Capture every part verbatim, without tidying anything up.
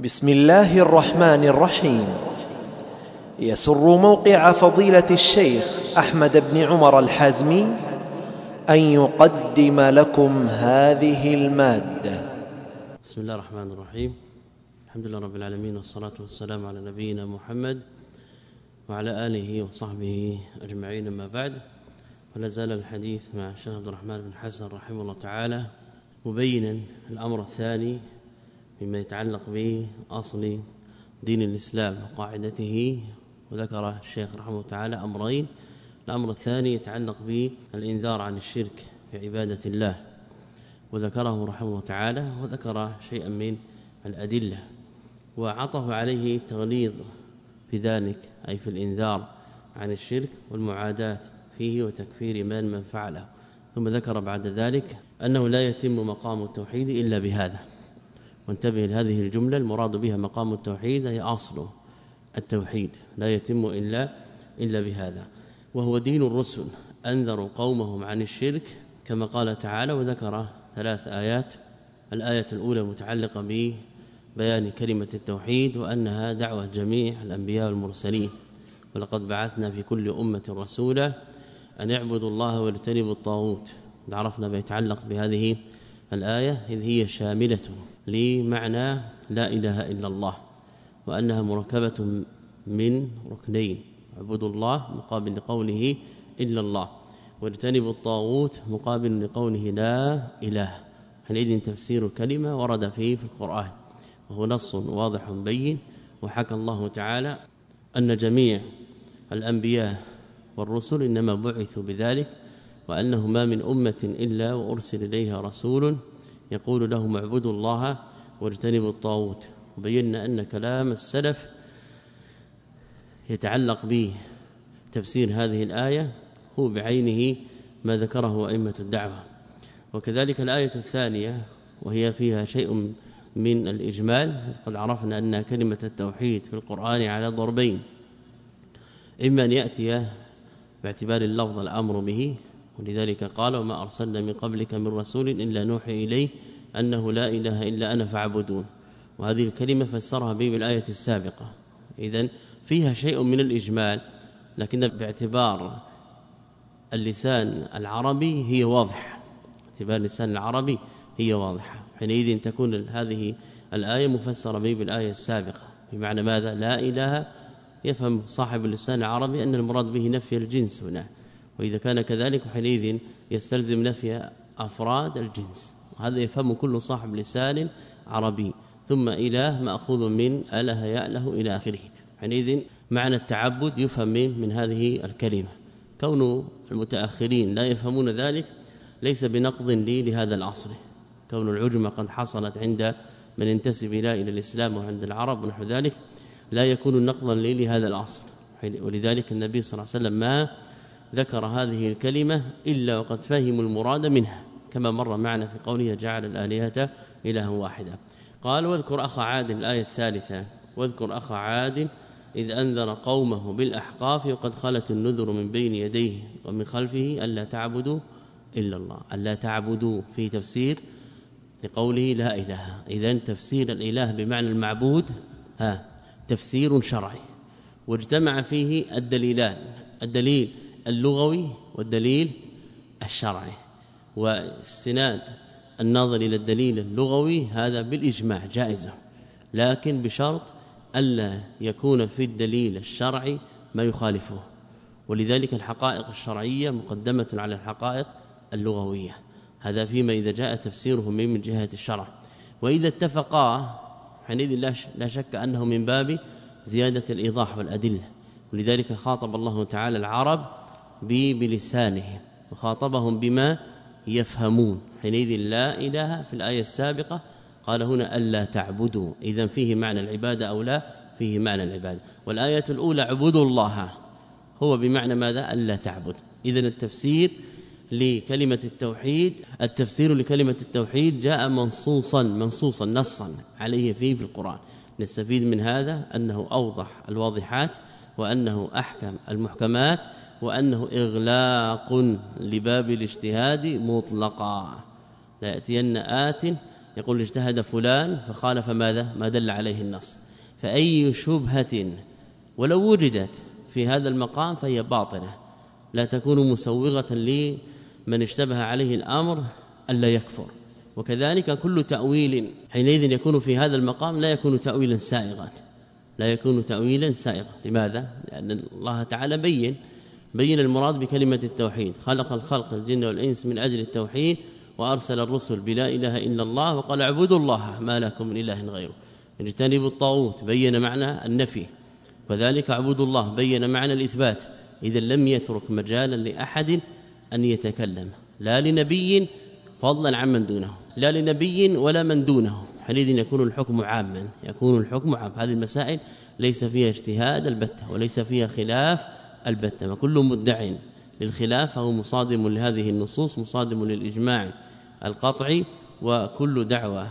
بسم الله الرحمن الرحيم. يسر موقع فضيلة الشيخ أحمد بن عمر الحازمي أن يقدم لكم هذه المادة. بسم الله الرحمن الرحيم. الحمد لله رب العالمين، والصلاة والسلام على نبينا محمد وعلى آله وصحبه أجمعين. ما بعد، ولا زال الحديث مع الشيخ عبد الرحمن بن حسن رحمه الله تعالى مبينا الأمر الثاني مما يتعلق بأصل دين الإسلام وقاعدته. وذكر الشيخ رحمه الله تعالى أمرين. الأمر الثاني يتعلق بالإنذار عن الشرك في عبادة الله، وذكره رحمه الله تعالى، وذكر شيئا من الأدلة، وعطف عليه تغليظ في ذلك، أي في الإنذار عن الشرك والمعاداة فيه وتكفير من من فعله. ثم ذكر بعد ذلك أنه لا يتم مقام التوحيد إلا بهذا. وانتبه لهذه الجملة، المراد بها مقام التوحيد هي أصل التوحيد، لا يتم إلا إلا بهذا، وهو دين الرسل. أنذروا قومهم عن الشرك كما قال تعالى، وذكر ثلاث آيات. الآية الأولى متعلقة ببيان كلمة التوحيد، وأنها دعوة جميع الأنبياء والمرسلين، ولقد بعثنا في كل أمة رسولا أن يعبدوا الله واجتنبوا الطاغوت. عرفنا ما يتعلق بهذه الآية، إذ هي شاملة لمعنى لا إله إلا الله، وأنها مركبة من ركنين: اعبدوا الله مقابل لقوله إلا الله، واجتنبوا الطاغوت مقابل لقوله لا إله. حينئذ تفسير كلمة ورد فيه في القرآن، وهو نص واضح بين. وحكى الله تعالى أن جميع الأنبياء والرسل إنما بعثوا بذلك، وأنه ما من أمة إلا وأرسل إليها رسول يقول لهم اعبدوا الله واجتنبوا الطاغوت. وبينا أن كلام السلف يتعلق به تفسير هذه الآية هو بعينه ما ذكره أئمة الدعوة. وكذلك الآية الثانية، وهي فيها شيء من الإجمال. قد عرفنا أن كلمة التوحيد في القرآن على ضربين: إما أن يأتي باعتبار اللفظ الأمر به، ولذلك قال وما أرسلنا من قبلك من رسول إلا نوحي إليه أنه لا إله إلا أنا فاعبدون، وهذه الكلمة فسرها به بالآية السابقة. إذن فيها شيء من الإجمال، لكن باعتبار اللسان العربي هي واضحة، باعتبار اللسان العربي هي واضحة. حينئذ تكون هذه الآية مفسرة به بالآية السابقة، بمعنى ماذا؟ لا إله. يفهم صاحب اللسان العربي أن المراد به نفي الجنس هنا، وإذا كان كذلك حينئذ يستلزم نفي أفراد الجنس، وهذا يفهم كل صاحب لسان عربي. ثم إله مأخوذ من أله يأله إلى آخره. حينئذ معنى التعبد يفهم من, من هذه الكلمة. كون المتأخرين لا يفهمون ذلك ليس بنقض لي لهذا العصر. كون العجمة قد حصلت عند من انتسب إلى إلى الإسلام وعند العرب ونحو ذلك لا يكون نقضا لي لهذا العصر. ولذلك النبي صلى الله عليه وسلم ما ذكر هذه الكلمة إلا وقد فهموا المراد منها، كما مر معنا في قوله جعل الآلهة إلها واحدة. قال واذكر أخ عاد، الآية الثالثة: واذكر أخ عاد إذ أنذر قومه بالأحقاف وقد خلت النذر من بين يديه ومن خلفه ألا تعبدوا إلا الله. ألا تعبدوا في تفسير لقوله لا إله. إذن تفسير الإله بمعنى المعبود ها تفسير شرعي، واجتمع فيه الدليلان: الدليل اللغوي والدليل الشرعي. واستناد الناظر إلى الدليل اللغوي هذا بالإجماع جائزة، لكن بشرط ألا يكون في الدليل الشرعي ما يخالفه. ولذلك الحقائق الشرعية مقدمة على الحقائق اللغوية، هذا فيما إذا جاء تفسيره من جهة الشرع. وإذا اتفقا حينئذ لا شك أنه من باب زيادة الإيضاح والأدلة. ولذلك خاطب الله تعالى العرب بلسانه، وخاطبهم بما يفهمون. حينئذ لا إله في الآية السابقة، قال هنا ألا تعبدوا. إذن فيه معنى العبادة أو لا؟ فيه معنى العبادة. والآية الأولى اعبدوا الله، هو بمعنى ماذا؟ ألا تعبد. إذن التفسير لكلمة التوحيد، التفسير لكلمة التوحيد جاء منصوصا منصوصا نصا عليه فيه في القرآن. نستفيد من هذا أنه أوضح الواضحات، وأنه أحكم المحكمات، وأنه إغلاق لباب الاجتهاد مطلقا. لا يأتين آت يقول اجتهد فلان فخالف ماذا ما دل عليه النص. فأي شبهة ولو وجدت في هذا المقام فهي باطلة، لا تكون مسوغة لمن اشتبه عليه الأمر ألا يكفر. وكذلك كل تأويل حينئذ يكون في هذا المقام لا يكون تأويلا سائغا، لا يكون تأويلا سائغا. لماذا؟ لأن الله تعالى بين بين المراد بكلمة التوحيد، خلق الخلق الجن والإنس من أجل التوحيد، وأرسل الرسل بلا إله إلا الله، وقال اعبدوا الله ما لكم من إله غيره، اجتنبوا الطاغوت بين معنى النفي، وذلك اعبدوا الله بين معنى الإثبات. إذا لم يترك مجالا لأحد أن يتكلم، لا لنبي فضلا عن من دونه، لا لنبي ولا من دونه، حينئذ يكون الحكم عاما، يكون الحكم عام. هذه المسائل ليس فيها اجتهاد البتة وليس فيها خلاف البتة، وكل مدع للخلاف فهو مصادم لهذه النصوص، مصادم للإجماع القطعي. وكل دعوة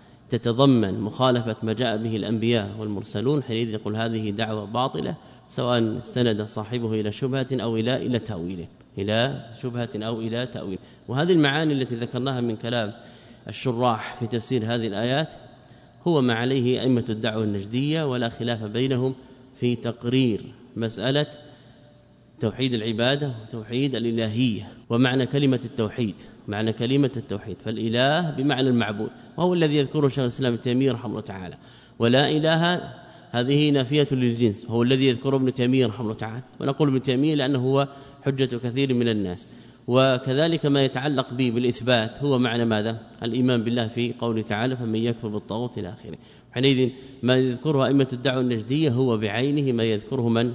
تتضمن مخالفة ما جاء به الأنبياء والمرسلون حينئذ يقول هذه دعوة باطلة، سواء استند صاحبه إلى شبهة أو إلى إلى تأويل، إلى شبهة أو إلى تأويل. وهذه المعاني التي ذكرناها من كلام الشراح في تفسير هذه الآيات هو ما عليه أئمة الدعوة النجدية، ولا خلاف بينهم في تقرير مسألة توحيد العبادة وتوحيد الإلهية. ومعنى كلمة التوحيد، معنى كلمة التوحيد فالإله بمعنى المعبود، وهو الذي يذكره شيخ الإسلام ابن تيمية رحمه الله تعالى. ولا إله هذه نافية للجنس، وهو الذي يذكره ابن تيمية رحمه الله تعالى، ونقول ابن تيمية لأنه هو حجة كثير من الناس. وكذلك ما يتعلق به بالإثبات هو معنى ماذا؟ الإيمان بالله في قوله تعالى فمن يكفر بالطاغوت إلى آخره. حينئذ ما يذكره أئمة الدعوة النجدية هو بعينه ما يذكره من؟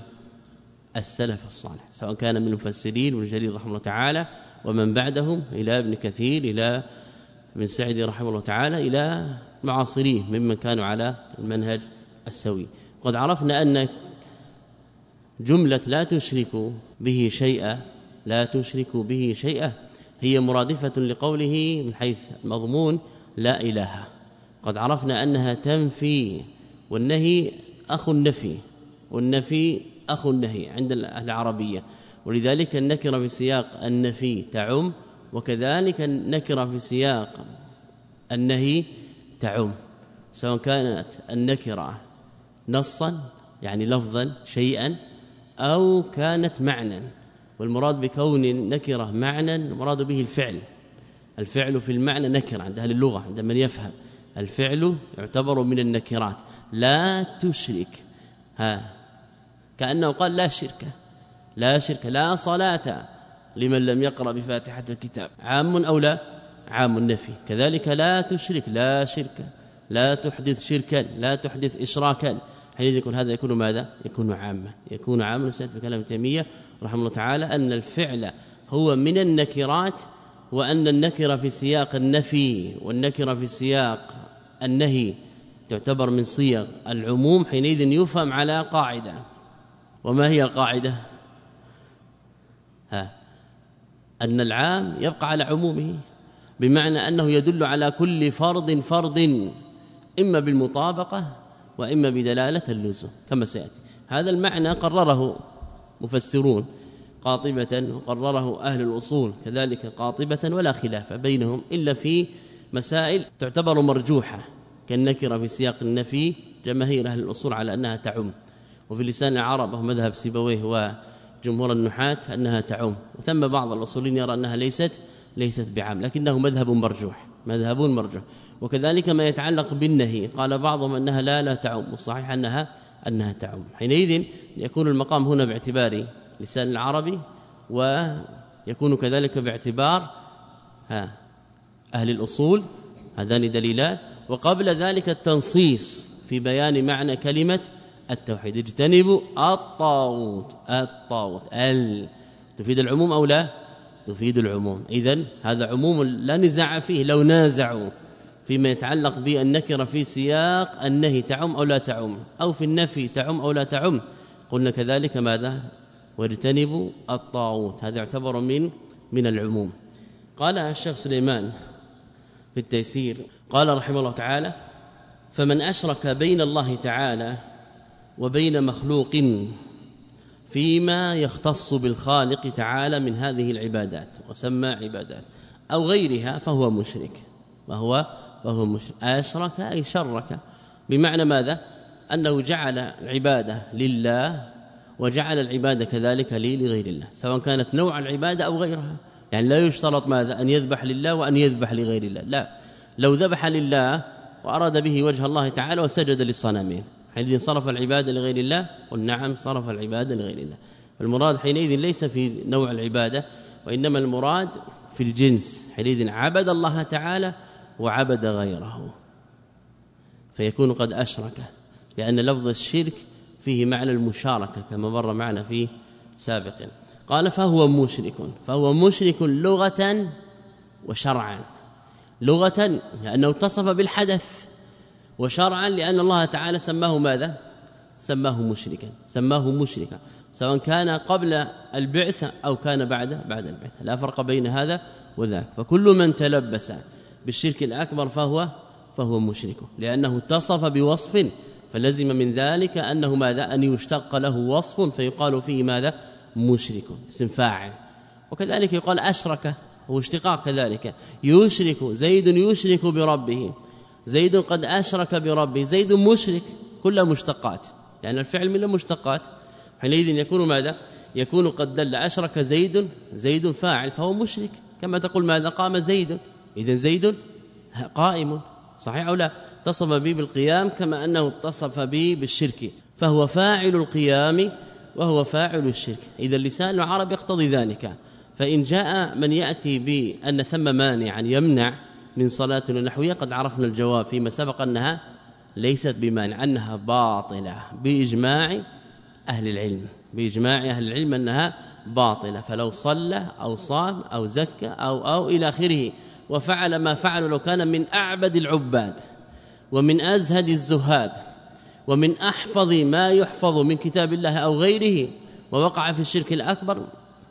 السلف الصالح، سواء كان من المفسرين وابن جرير رحمه الله تعالى ومن بعدهم إلى ابن كثير إلى ابن سعدي رحمه الله تعالى إلى معاصرين ممن كانوا على المنهج السوي. قد عرفنا أن جملة لا تشرك به شيئا لا تشرك به شيئا هي مرادفة لقوله من حيث المضمون لا إله. قد عرفنا أنها تنفي، والنهي أخو النفي، والنفي أخو النهي عند العربية، ولذلك النكرة في سياق النفي تعم، وكذلك النكرة في سياق النهي تعم، سواء كانت النكرة نصا يعني لفظا شيئا أو كانت معنى. والمراد بكون النكرة معنى المراد به الفعل، الفعل في المعنى نكر عند أهل اللغة، عند من يفهم الفعل يعتبر من النكرات. لا تشرك، ها كأنه قال لا شرك، لا شرك، لا صلاة لمن لم يقرأ بفاتحة الكتاب، عام أو لا؟ عام النفي. كذلك لا تشرك، لا شرك، لا تحدث شركا، لا تحدث إشراكا. حينئذ يكون هذا يكون ماذا؟ يكون عاما، يكون عاما. سيد في كلام تيمية رحمه الله تعالى أن الفعل هو من النكرات، وأن النكرة في سياق النفي والنكرة في سياق النهي تعتبر من صيغ العموم. حينئذ يفهم على قاعدة. وما هي القاعدة؟ ها أن العام يبقى على عمومه، بمعنى أنه يدل على كل فرد فرد إما بالمطابقة وإما بدلالة اللزوم كما سيأتي. هذا المعنى قرره مفسرون قاطبة، وقرره أهل الأصول كذلك قاطبة، ولا خلاف بينهم إلا في مسائل تعتبر مرجوحة كالنكرة في سياق النفي. جماهير أهل الأصول على أنها تعم، وفي لسان العرب وهو مذهب سيبويه وجمهور النحاة أنها تعم، وثم بعض الأصولين يرى أنها ليست ليست بعام، لكنه مذهب مرجوح، مذهب مرجوح. وكذلك ما يتعلق بالنهي قال بعضهم أنها لا لا تعم، والصحيح أنها أنها تعم. حينئذ يكون المقام هنا باعتبار لسان العربي، ويكون كذلك باعتبار ها أهل الأصول، هذان دليلان. وقبل ذلك التنصيص في بيان معنى كلمة التوحيد، اجتنبوا الطاغوت. الطاغوت ال تفيد العموم أو لا؟ تفيد العموم. إذن هذا عموم لا نزاع فيه. لو نازعوا فيما يتعلق بالنكرة في سياق النهي تعم أو لا تعم، أو في النفي تعم أو لا تعم، قلنا كذلك ماذا؟ واجتنبوا الطاغوت، هذا يعتبر من من العموم. قال الشيخ سليمان في التيسير قال رحمه الله تعالى: فمن أشرك بين الله تعالى وبين مخلوق فيما يختص بالخالق تعالى من هذه العبادات، وسمى عبادات، أو غيرها، فهو مشرك، وهو وهو مشرك. أشرك أي شرك، بمعنى ماذا؟ أنه جعل العبادة لله وجعل العبادة كذلك لي لغير الله، سواء كانت نوع العبادة أو غيرها. يعني لا يشترط ماذا؟ أن يذبح لله وأن يذبح لغير الله، لا، لو ذبح لله وأراد به وجه الله تعالى وسجد للصنمين حينئذ صرف العبادة لغير الله، قل نعم صرف العبادة لغير الله. المراد حينئذ ليس في نوع العبادة، وإنما المراد في الجنس، حينئذ عبد الله تعالى وعبد غيره فيكون قد أشرك، لأن لفظ الشرك فيه معنى المشاركة كما مر معنا في سابق. قال فهو مشرك، فهو مشرك لغة وشرعا. لغة لأنه اتصف بالحدث، وشرعا لأن الله تعالى سماه ماذا؟ سماه مشركا، سماه مشركا سواء كان قبل البعثة أو كان بعد بعد البعثة، لا فرق بين هذا وذاك. فكل من تلبس بالشرك الأكبر فهو فهو مشرك، لأنه اتصف بوصف فلزم من ذلك أنه ماذا؟ أن يشتق له وصف فيقال فيه ماذا؟ مشرك، اسم فاعل. وكذلك يقال أشرك، هو اشتقاق كذلك، يشرك زيد يشرك بربه، زيد قد أشرك بربه، زيد مشرك، كلها مشتقات، لأن يعني الفعل من المشتقات. حينئذ يكون ماذا؟ يكون قد دل أشرك زيد، زيد فاعل فهو مشرك، كما تقول ماذا؟ قام زيد، إذن زيد قائم، صحيح أو لا؟ اتصف به بالقيام كما أنه اتصف به بالشرك، فهو فاعل القيام وهو فاعل الشرك. إذا اللسان العربي يقتضي ذلك. فإن جاء من يأتي بأن ثم مانعا يمنع من صلاة ونحوها، قد عرفنا الجواب فيما سبق أنها ليست بمانع، أنها باطلة بإجماع أهل العلم، بإجماع أهل العلم أنها باطلة. فلو صلى أو صام أو زكى أو أو إلى آخره وفعل ما فعل، لو كان من أعبد العباد ومن أزهد الزهاد ومن أحفظ ما يحفظ من كتاب الله أو غيره، ووقع في الشرك الأكبر،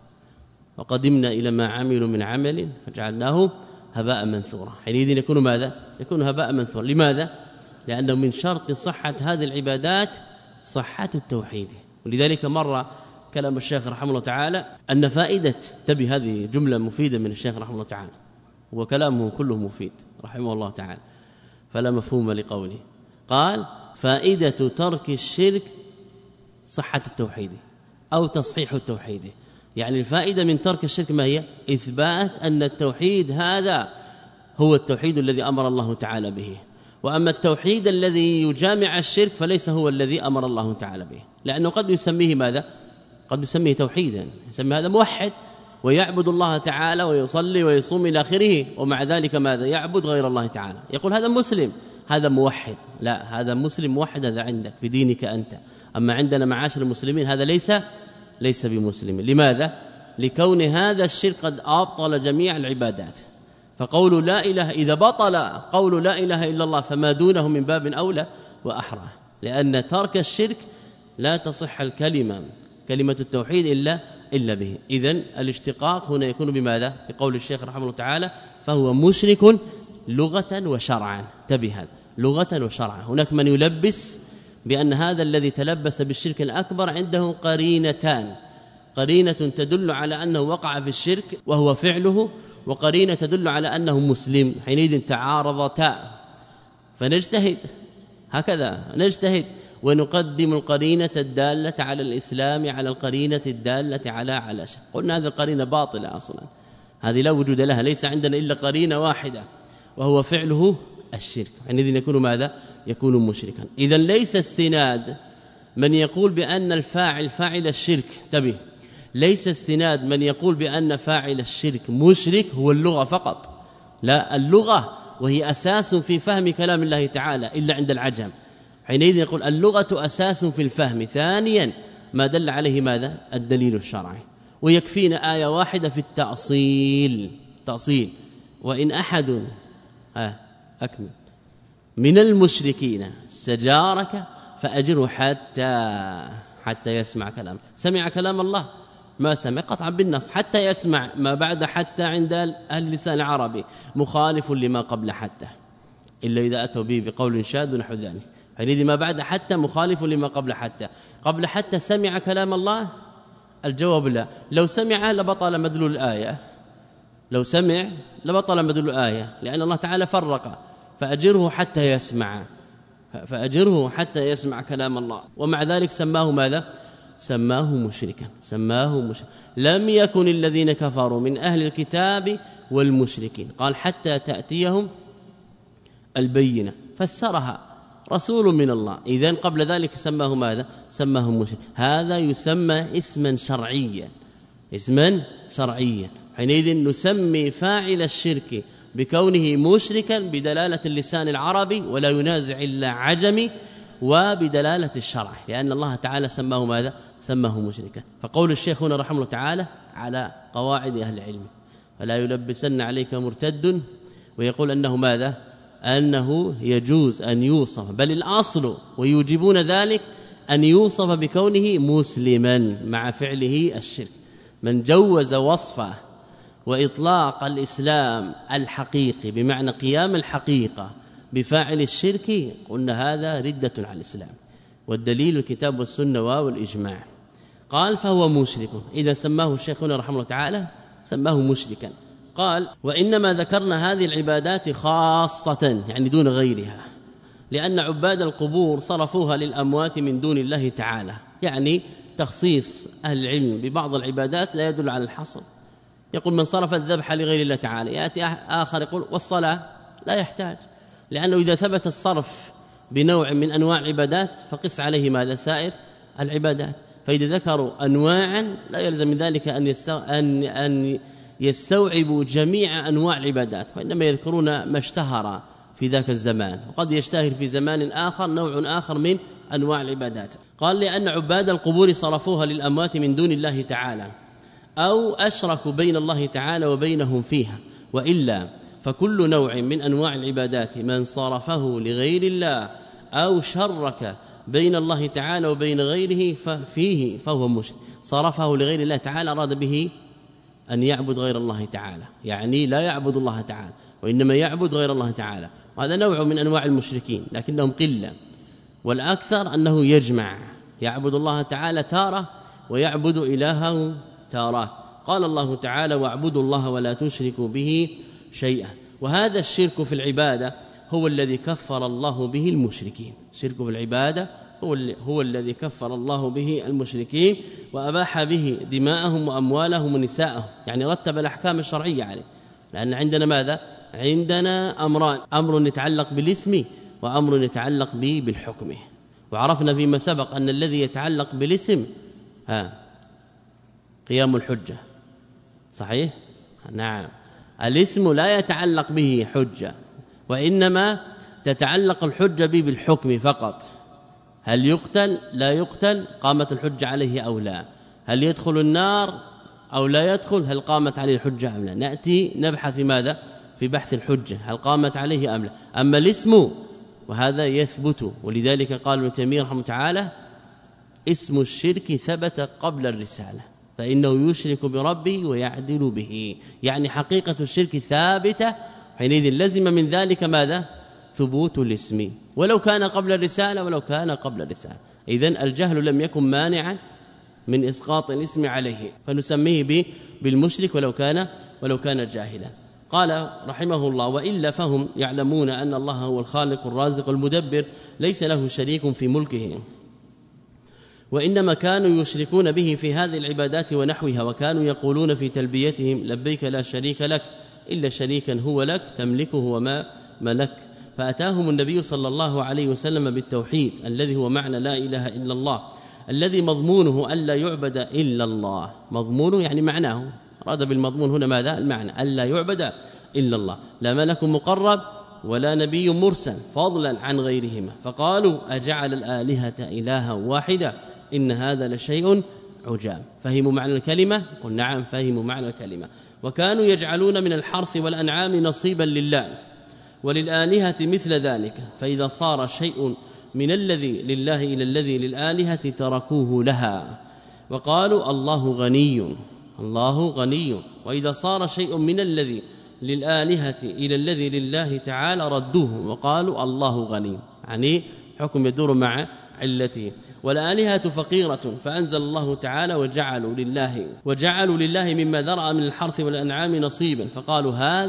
وقدمنا إلى ما عملوا من عمل فجعلناه هباء منثورا. حينئذ يكون ماذا؟ يكون هباء منثورا. لماذا؟ لأنه من شرط صحة هذه العبادات صحة التوحيد. ولذلك مر كلام الشيخ رحمه الله تعالى أن فائدة، تبي هذه جملة مفيدة من الشيخ رحمه الله تعالى، وكلامه كله مفيد رحمه الله تعالى فلا مفهوم لقوله. قال فائدة ترك الشرك صحة التوحيد أو تصحيح التوحيد. يعني الفائدة من ترك الشرك ما هي؟ إثبات أن التوحيد هذا هو التوحيد الذي أمر الله تعالى به، وأما التوحيد الذي يجامع الشرك فليس هو الذي أمر الله تعالى به، لأنه قد يسميه ماذا؟ قد يسميه توحيدا، يسمي هذا موحد ويعبد الله تعالى ويصلي ويصوم إلى آخره، ومع ذلك ماذا؟ يعبد غير الله تعالى، يقول هذا مسلم، هذا موحد. لا، هذا مسلم موحد، هذا عندك في دينك أنت، أما عندنا معاشر المسلمين هذا ليس ليس بمسلم. لماذا؟ لكون هذا الشرك قد أبطل جميع العبادات. فقول لا إله، إذا بطل قول لا إله إلا الله فما دونه من باب أولى وأحرى، لأن ترك الشرك لا تصح الكلمة كلمة التوحيد إلا إلا به. إذن الاشتقاق هنا يكون بماذا؟ بقول الشيخ رحمه الله تعالى فهو مشرك لغة وشرعا. انتبه، لغة وشرعا. هناك من يلبس بأن هذا الذي تلبس بالشرك الأكبر عنده قرينتان، قرينة تدل على أنه وقع في الشرك وهو فعله، وقرينة تدل على أنه مسلم، حينئذ تعارضتا. فنجتهد هكذا، نجتهد ونقدم القرينة الدالة على الإسلام على القرينة الدالة على على الشرك. قلنا هذه القرينة باطلة أصلا، هذه لا وجود لها، ليس عندنا إلا قرينة واحدة وهو فعله الشرك، حينئذ يكون ماذا؟ يكون مشركا. إذا ليس استناد من يقول بأن الفاعل فاعل الشرك، انتبه، ليس استناد من يقول بأن فاعل الشرك مشرك هو اللغة فقط، لا، اللغة وهي أساس في فهم كلام الله تعالى إلا عند العجم، حينئذ يقول اللغة أساس في الفهم. ثانيا ما دل عليه ماذا؟ الدليل الشرعي. ويكفينا آية واحدة في التأصيل، تأصيل وإن أحد آه أكمل من المشركين استجارك فأجره حتى حتى يسمع كلام. سمع كلام الله؟ ما سمع قطعا بالنص، حتى يسمع. ما بعد حتى عند أهل اللسان العربي مخالف لما قبل حتى، إلا إذا أتوا به بقول شاذ نحو ذلك. حينئذ ما بعد حتى مخالف لما قبل حتى. قبل حتى سمع كلام الله؟ الجواب لا. لو سمع لبطل مدلول الآية، لو سمع لبطل مدلول الآية، لأن الله تعالى فرق فأجره حتى يسمع فأجره حتى يسمع كلام الله. ومع ذلك سماه ماذا؟ سماه مشركا سماه مشركا. لم يكن الذين كفروا من أهل الكتاب والمشركين، قال حتى تأتيهم البينة، فسرها رسول من الله. إذن قبل ذلك سماه ماذا؟ سماه مشرك. هذا يسمى اسما شرعيا اسما شرعيا حينئذ نسمي فاعل الشرك بكونه مشركا بدلالة اللسان العربي ولا ينازع إلا عجمي، وبدلالة الشرع، لأن الله تعالى سماه ماذا؟ سماه مشركا. فقول الشيخ هنا رحمه الله تعالى على قواعد أهل العلم، فلا يلبسن عليك مرتد، ويقول أنه ماذا؟ أنه يجوز أن يوصف، بل الأصل ويوجبون ذلك أن يوصف بكونه مسلما مع فعله الشرك. من جوز وصفه وإطلاق الإسلام الحقيقي بمعنى قيام الحقيقة بفاعل الشرك، قلنا هذا ردة على الإسلام، والدليل الكتاب والسنة والإجماع. قال فهو مشرك. إذا سماه الشيخ هنا رحمه الله تعالى سماه مشركا. قال وإنما ذكرنا هذه العبادات خاصة يعني دون غيرها، لأن عباد القبور صرفوها للأموات من دون الله تعالى، يعني تخصيص أهل العلم ببعض العبادات لا يدل على الحصر. يقول من صرف الذبح لغير الله تعالى، يأتي آخر يقول والصلاة لا يحتاج، لأنه إذا ثبت الصرف بنوع من أنواع العبادات فقس عليه ماذا؟ سائر العبادات. فإذا ذكروا أنواعا لا يلزم من ذلك أن أن يستوعبوا جميع أنواع العبادات، وإنما يذكرون ما اشتهر في ذاك الزمان، وقد يشتهر في زمان آخر نوع آخر من أنواع العبادات. قال لأن عباد القبور صرفوها للأموات من دون الله تعالى أو أشركوا بين الله تعالى وبينهم فيها، وإلا فكل نوع من أنواع العبادات من صرفه لغير الله أو شرك بين الله تعالى وبين غيره فيه فهو مشرك. صرفه لغير الله تعالى أراد به أن يعبد غير الله تعالى، يعني لا يعبد الله تعالى وإنما يعبد غير الله تعالى، وهذا نوع من أنواع المشركين لكنهم قلة، والأكثر أنه يجمع يعبد الله تعالى تارة ويعبد إلهه تارات. قال الله تعالى واعبدوا الله ولا تشركوا به شيئا. وهذا الشرك في العبادة هو الذي كفر الله به المشركين. الشرك في العبادة هو, هو الذي كفر الله به المشركين وأباح به دماءهم وأموالهم ونساءهم، يعني رتب الأحكام الشرعية عليه. لأن عندنا ماذا؟ عندنا أمران، أمر يتعلق بالاسم وأمر يتعلق به بالحكم. وعرفنا فيما سبق أن الذي يتعلق بالاسم ها قيام الحجة، صحيح؟ نعم، الاسم لا يتعلق به حجة، وإنما تتعلق الحجة به بالحكم فقط. هل يقتل لا يقتل، قامت الحجة عليه أو لا، هل يدخل النار أو لا يدخل، هل قامت عليه الحجة أم لا. نأتي نبحث في ماذا؟ في بحث الحجة، هل قامت عليه أم لا. أما الاسم وهذا يثبت، ولذلك قال ابن تيمية رحمه تعالى اسم الشرك ثبت قبل الرسالة، فإنه يشرك بربه ويعدل به، يعني حقيقة الشرك ثابتة، حينئذ لزم من ذلك ماذا؟ ثبوت الاسم، ولو كان قبل الرسالة ولو كان قبل الرسالة. إذن الجهل لم يكن مانعا من إسقاط الاسم عليه، فنسميه به بالمشرك ولو كان ولو كان جاهلا. قال رحمه الله وإلا فهم يعلمون أن الله هو الخالق الرازق المدبر ليس له شريك في ملكه، وإنما كانوا يشركون به في هذه العبادات ونحوها، وكانوا يقولون في تلبيتهم لبيك لا شريك لك إلا شريكا هو لك تملكه وما ملك. فأتاهم النبي صلى الله عليه وسلم بالتوحيد الذي هو معنى لا إله إلا الله، الذي مضمونه ألا يعبد إلا الله. مضمونه يعني معناه، أراد بالمضمون هنا ماذا؟ المعنى ألا يعبد إلا الله، لا ملك مقرب ولا نبي مرسل فضلا عن غيرهما. فقالوا أجعل الآلهة إلها واحدة إن هذا لشيء عجاب. فهموا معنى الكلمة؟ قل نعم فهموا معنى الكلمة. وكانوا يجعلون من الحرث والأنعام نصيبا لله وللآلهة مثل ذلك، فإذا صار شيء من الذي لله إلى الذي للآلهة تركوه لها وقالوا الله غني الله غني، وإذا صار شيء من الذي للآلهة إلى الذي لله تعالى ردوه وقالوا الله غني، يعني حكم يدور مع علته. والآلهة فقيرة، فأنزل الله تعالى وجعلوا لله وجعلوا لله مما ذرأ من الحرث والأنعام نصيبا، فقالوا هذا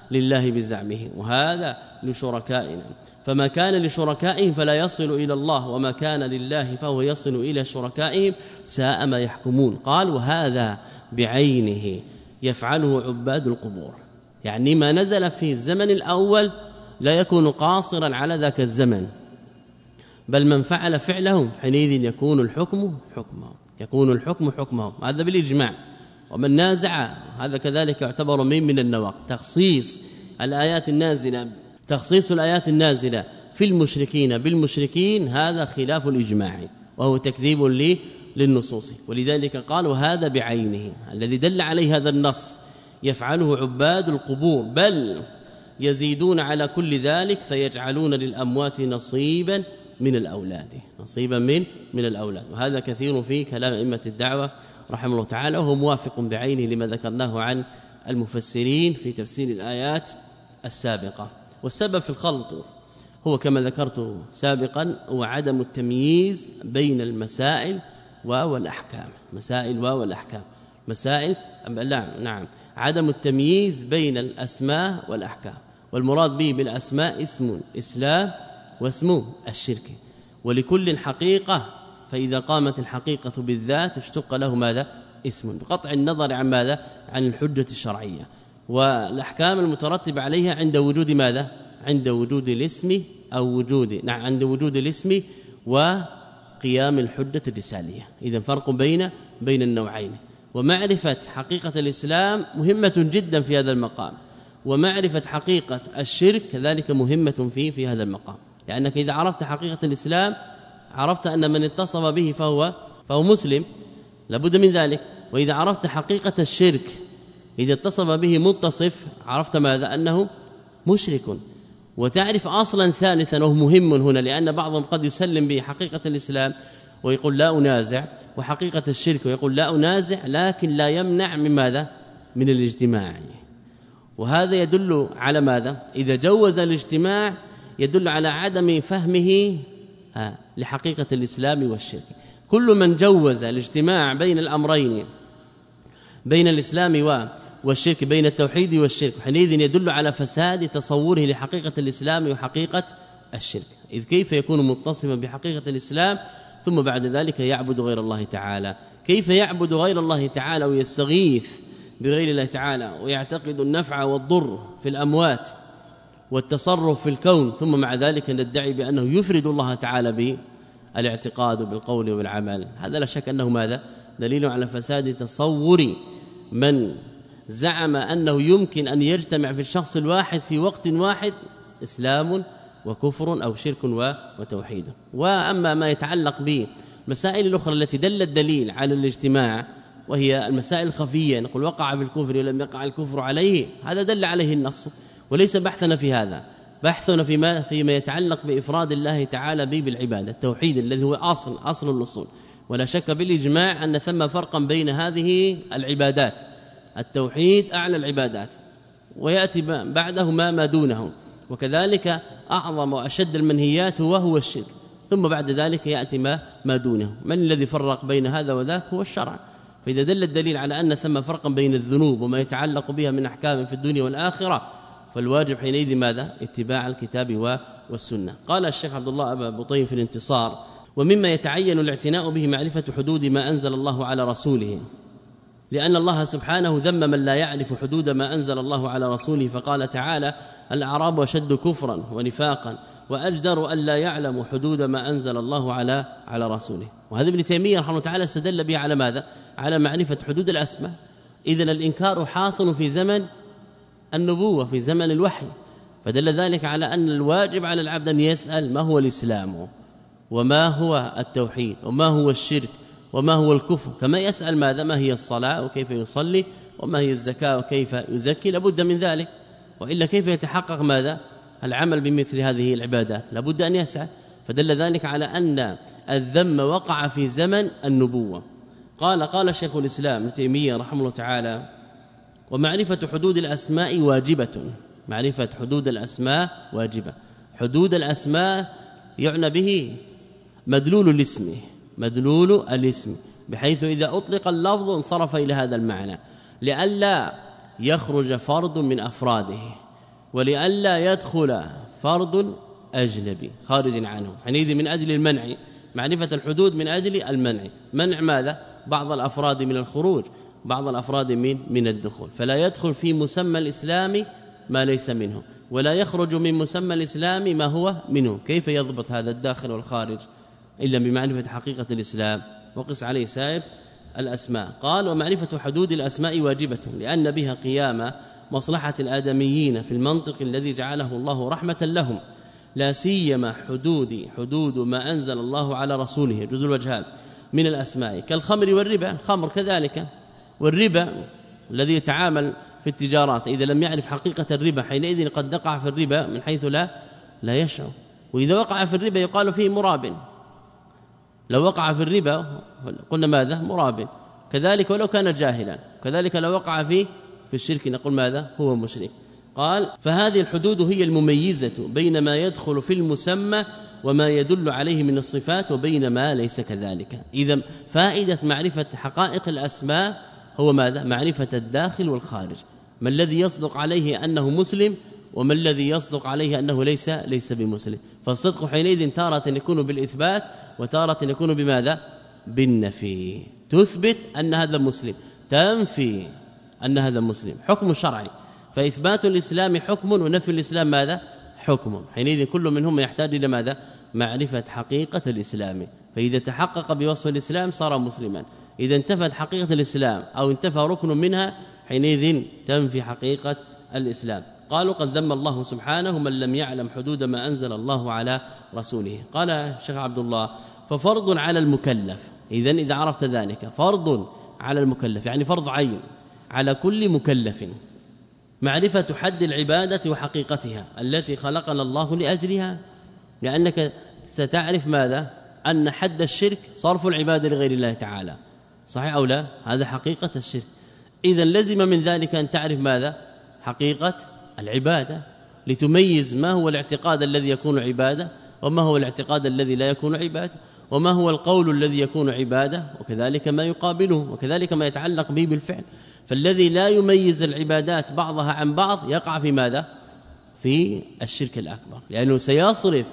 لله بزعمه وهذا لشركائنا، فما كان لشركائهم فلا يصل إلى الله، وما كان لله فهو يصل إلى شركائهم، ساء ما يحكمون. قال وهذا بعينه يفعله عباد القبور، يعني ما نزل في الزمن الأول لا يكون قاصرا على ذاك الزمن، بل من فعل فعلهم حينئذ يكون الحكم حكمه، يكون الحكم حكمه، هذا بالإجماع. ومن نازع هذا كذلك يعتبر من من النواقض. تخصيص الآيات النازلة تخصيص الآيات النازلة في المشركين بالمشركين هذا خلاف الإجماع وهو تكذيب لي للنصوص، ولذلك قال وهذا بعينه الذي دل عليه هذا النص يفعله عباد القبور، بل يزيدون على كل ذلك فيجعلون للأموات نصيبا من الأولاد، نصيبا من من الأولاد. وهذا كثير في كلام أئمة الدعوة رحمه الله تعالى، وهو موافق بعينه لما ذكرناه عن المفسرين في تفسير الآيات السابقة. والسبب في الخلط هو كما ذكرت سابقا هو عدم التمييز بين المسائل والأحكام، مسائل والأحكام، مسائل لا نعم عدم التمييز بين الأسماء والأحكام، والمراد به بالأسماء اسم الإسلام واسم الشرك، ولكل حقيقة، فإذا قامت الحقيقة بالذات اشتق له ماذا اسم، بقطع النظر عن ماذا عن الحجة الشرعية، والأحكام المترتبة عليها عند وجود ماذا عند وجود الاسم أو وجود نعم عند وجود الاسم وقيام الحجة الرسالية. إذن فرق بين بين النوعين. ومعرفة حقيقة الإسلام مهمة جدا في هذا المقام، ومعرفة حقيقة الشرك كذلك مهمة في في هذا المقام، لأنك إذا عرفت حقيقة الإسلام عرفت أن من اتصف به فهو فهو مسلم لابد من ذلك، وإذا عرفت حقيقة الشرك إذا اتصف به متصف عرفت ماذا أنه مشرك. وتعرف أصلا ثالثا وهو مهم هنا، لأن بعضهم قد يسلم بحقيقة الإسلام ويقول لا أنازع، وحقيقة الشرك ويقول لا أنازع، لكن لا يمنع من ماذا من الاجتماع. وهذا يدل على ماذا إذا جوز الاجتماع يدل على عدم فهمه لحقيقة الإسلام والشرك. كل من جوز الاجتماع بين الأمرين بين الإسلام والشرك بين التوحيد والشرك حينئذ يدل على فساد تصوره لحقيقة الإسلام وحقيقة الشرك، إذ كيف يكون متصفا بحقيقة الإسلام ثم بعد ذلك يعبد غير الله تعالى؟ كيف يعبد غير الله تعالى ويستغيث بغير الله تعالى ويعتقد النفع والضر في الأموات والتصرف في الكون، ثم مع ذلك ندعي بأنه يفرد الله تعالى بالاعتقاد بالقول والعمل؟ هذا لا شك أنه ماذا دليل على فساد تصور من زعم أنه يمكن أن يجتمع في الشخص الواحد في وقت واحد إسلام وكفر أو شرك وتوحيد. وأما ما يتعلق بالمسائل الأخرى التي دل الدليل على الاجتماع وهي المسائل الخفية، نقول وقع في الكفر ولم يقع الكفر عليه، هذا دل عليه النص، وليس بحثنا في هذا، بحثنا فيما فيما يتعلق بإفراد الله تعالى به بالعبادة، التوحيد الذي هو أصل أصل الأصول. ولا شك بالإجماع أن ثم فرقا بين هذه العبادات، التوحيد أعلى العبادات ويأتي بعده ما ما دونه، وكذلك أعظم وأشد المنهيات وهو الشرك، ثم بعد ذلك يأتي ما ما دونه. من الذي فرق بين هذا وذاك؟ هو الشرع. فإذا دل الدليل على أن ثم فرقا بين الذنوب وما يتعلق بها من أحكام في الدنيا والآخرة، فالواجب حينئذ ماذا؟ اتباع الكتاب والسنة. قال الشيخ عبد الله أبا بطين في الانتصار: ومما يتعين الاعتناء به معرفة حدود ما أنزل الله على رسوله، لأن الله سبحانه ذم من لا يعرف حدود ما أنزل الله على رسوله، فقال تعالى: الأعراب أشد كفرا ونفاقا وأجدر أن لا يعلموا حدود ما أنزل الله على على رسوله. وهذا ابن تيمية رحمه الله تعالى استدل به على ماذا؟ على معرفة حدود الأسماء. إذن الإنكار حاصل في زمن النبوة، في زمن الوحي، فدل ذلك على أن الواجب على العبد أن يسأل ما هو الإسلام وما هو التوحيد وما هو الشرك وما هو الكفر، كما يسأل ماذا؟ ما هي الصلاة وكيف يصلي وما هي الزكاة وكيف يزكي، لابد من ذلك، وإلا كيف يتحقق ماذا؟ العمل بمثل هذه العبادات، لابد أن يسأل. فدل ذلك على أن الذم وقع في زمن النبوة. قال قال شيخ الإسلام ابن تيمية رحمه الله تعالى: ومعرفة حدود الأسماء واجبة. معرفة حدود الأسماء واجبة. حدود الأسماء يعنى به مدلول الاسم، مدلول الاسم، بحيث إذا أطلق اللفظ انصرف إلى هذا المعنى، لئلا يخرج فرد من أفراده ولئلا يدخل فرد أجنبي خارج عنه، حينئذ من أجل المنع، معرفة الحدود من أجل المنع، منع ماذا؟ بعض الأفراد من الخروج، بعض الأفراد من من الدخول، فلا يدخل في مسمى الإسلام ما ليس منه، ولا يخرج من مسمى الإسلام ما هو منه. كيف يضبط هذا الداخل والخارج إلا بمعرفة حقيقة الإسلام؟ وقس عليه سائر الأسماء. قال ومعرفة حدود الأسماء واجبة لأن بها قيام مصلحة الآدميين في المنطق الذي جعله الله رحمة لهم، لا سيما حدود حدود ما أنزل الله على رسوله جزء الوجهان من الأسماء كالخمر والربا، الخمر كذلك والربا الذي يتعامل في التجارات إذا لم يعرف حقيقة الربا حينئذ قد يقع في الربا من حيث لا لا يشعر، وإذا وقع في الربا يقال فيه مراب، لو وقع في الربا قلنا ماذا؟ مراب، كذلك ولو كان جاهلا، كذلك لو وقع فيه في الشرك نقول ماذا؟ هو مشرك. قال فهذه الحدود هي المميزة بين ما يدخل في المسمى وما يدل عليه من الصفات وبين ما ليس كذلك. إذا فائدة معرفة حقائق الأسماء هو ماذا؟ معرفة الداخل والخارج، ما الذي يصدق عليه أنه مسلم وما الذي يصدق عليه أنه ليس ليس بمسلم. فالصدق حينئذ تارة يكون بالإثبات وتارة يكون بماذا؟ بالنفي، تثبت أن هذا مسلم، تنفي أن هذا مسلم، حكم شرعي. فإثبات الإسلام حكم ونفي الإسلام ماذا؟ حكم. حينئذ كل منهم يحتاج إلى ماذا؟ معرفة حقيقة الإسلام، فإذا تحقق بوصف الإسلام صار مسلما، إذا انتفت حقيقة الإسلام أو انتفى ركن منها حينئذ تنفي حقيقة الإسلام. قالوا قد ذم الله سبحانه من لم يعلم حدود ما أنزل الله على رسوله. قال الشيخ عبد الله ففرض على المكلف، إذن إذا عرفت ذلك فرض على المكلف يعني فرض عين على كل مكلف معرفة حد العبادة وحقيقتها التي خلقنا الله لأجلها، لأنك ستعرف ماذا؟ أن حد الشرك صرف العبادة لغير الله تعالى، صحيح أو لا؟ هذا حقيقة الشرك. إذن لزم من ذلك أن تعرف ماذا؟ حقيقة العبادة، لتميز ما هو الاعتقاد الذي يكون عبادة وما هو الاعتقاد الذي لا يكون عبادة، وما هو القول الذي يكون عبادة وكذلك ما يقابله وكذلك ما يتعلق به بالفعل. فالذي لا يميز العبادات بعضها عن بعض يقع في ماذا؟ في الشرك الأكبر، لأنه سيصرف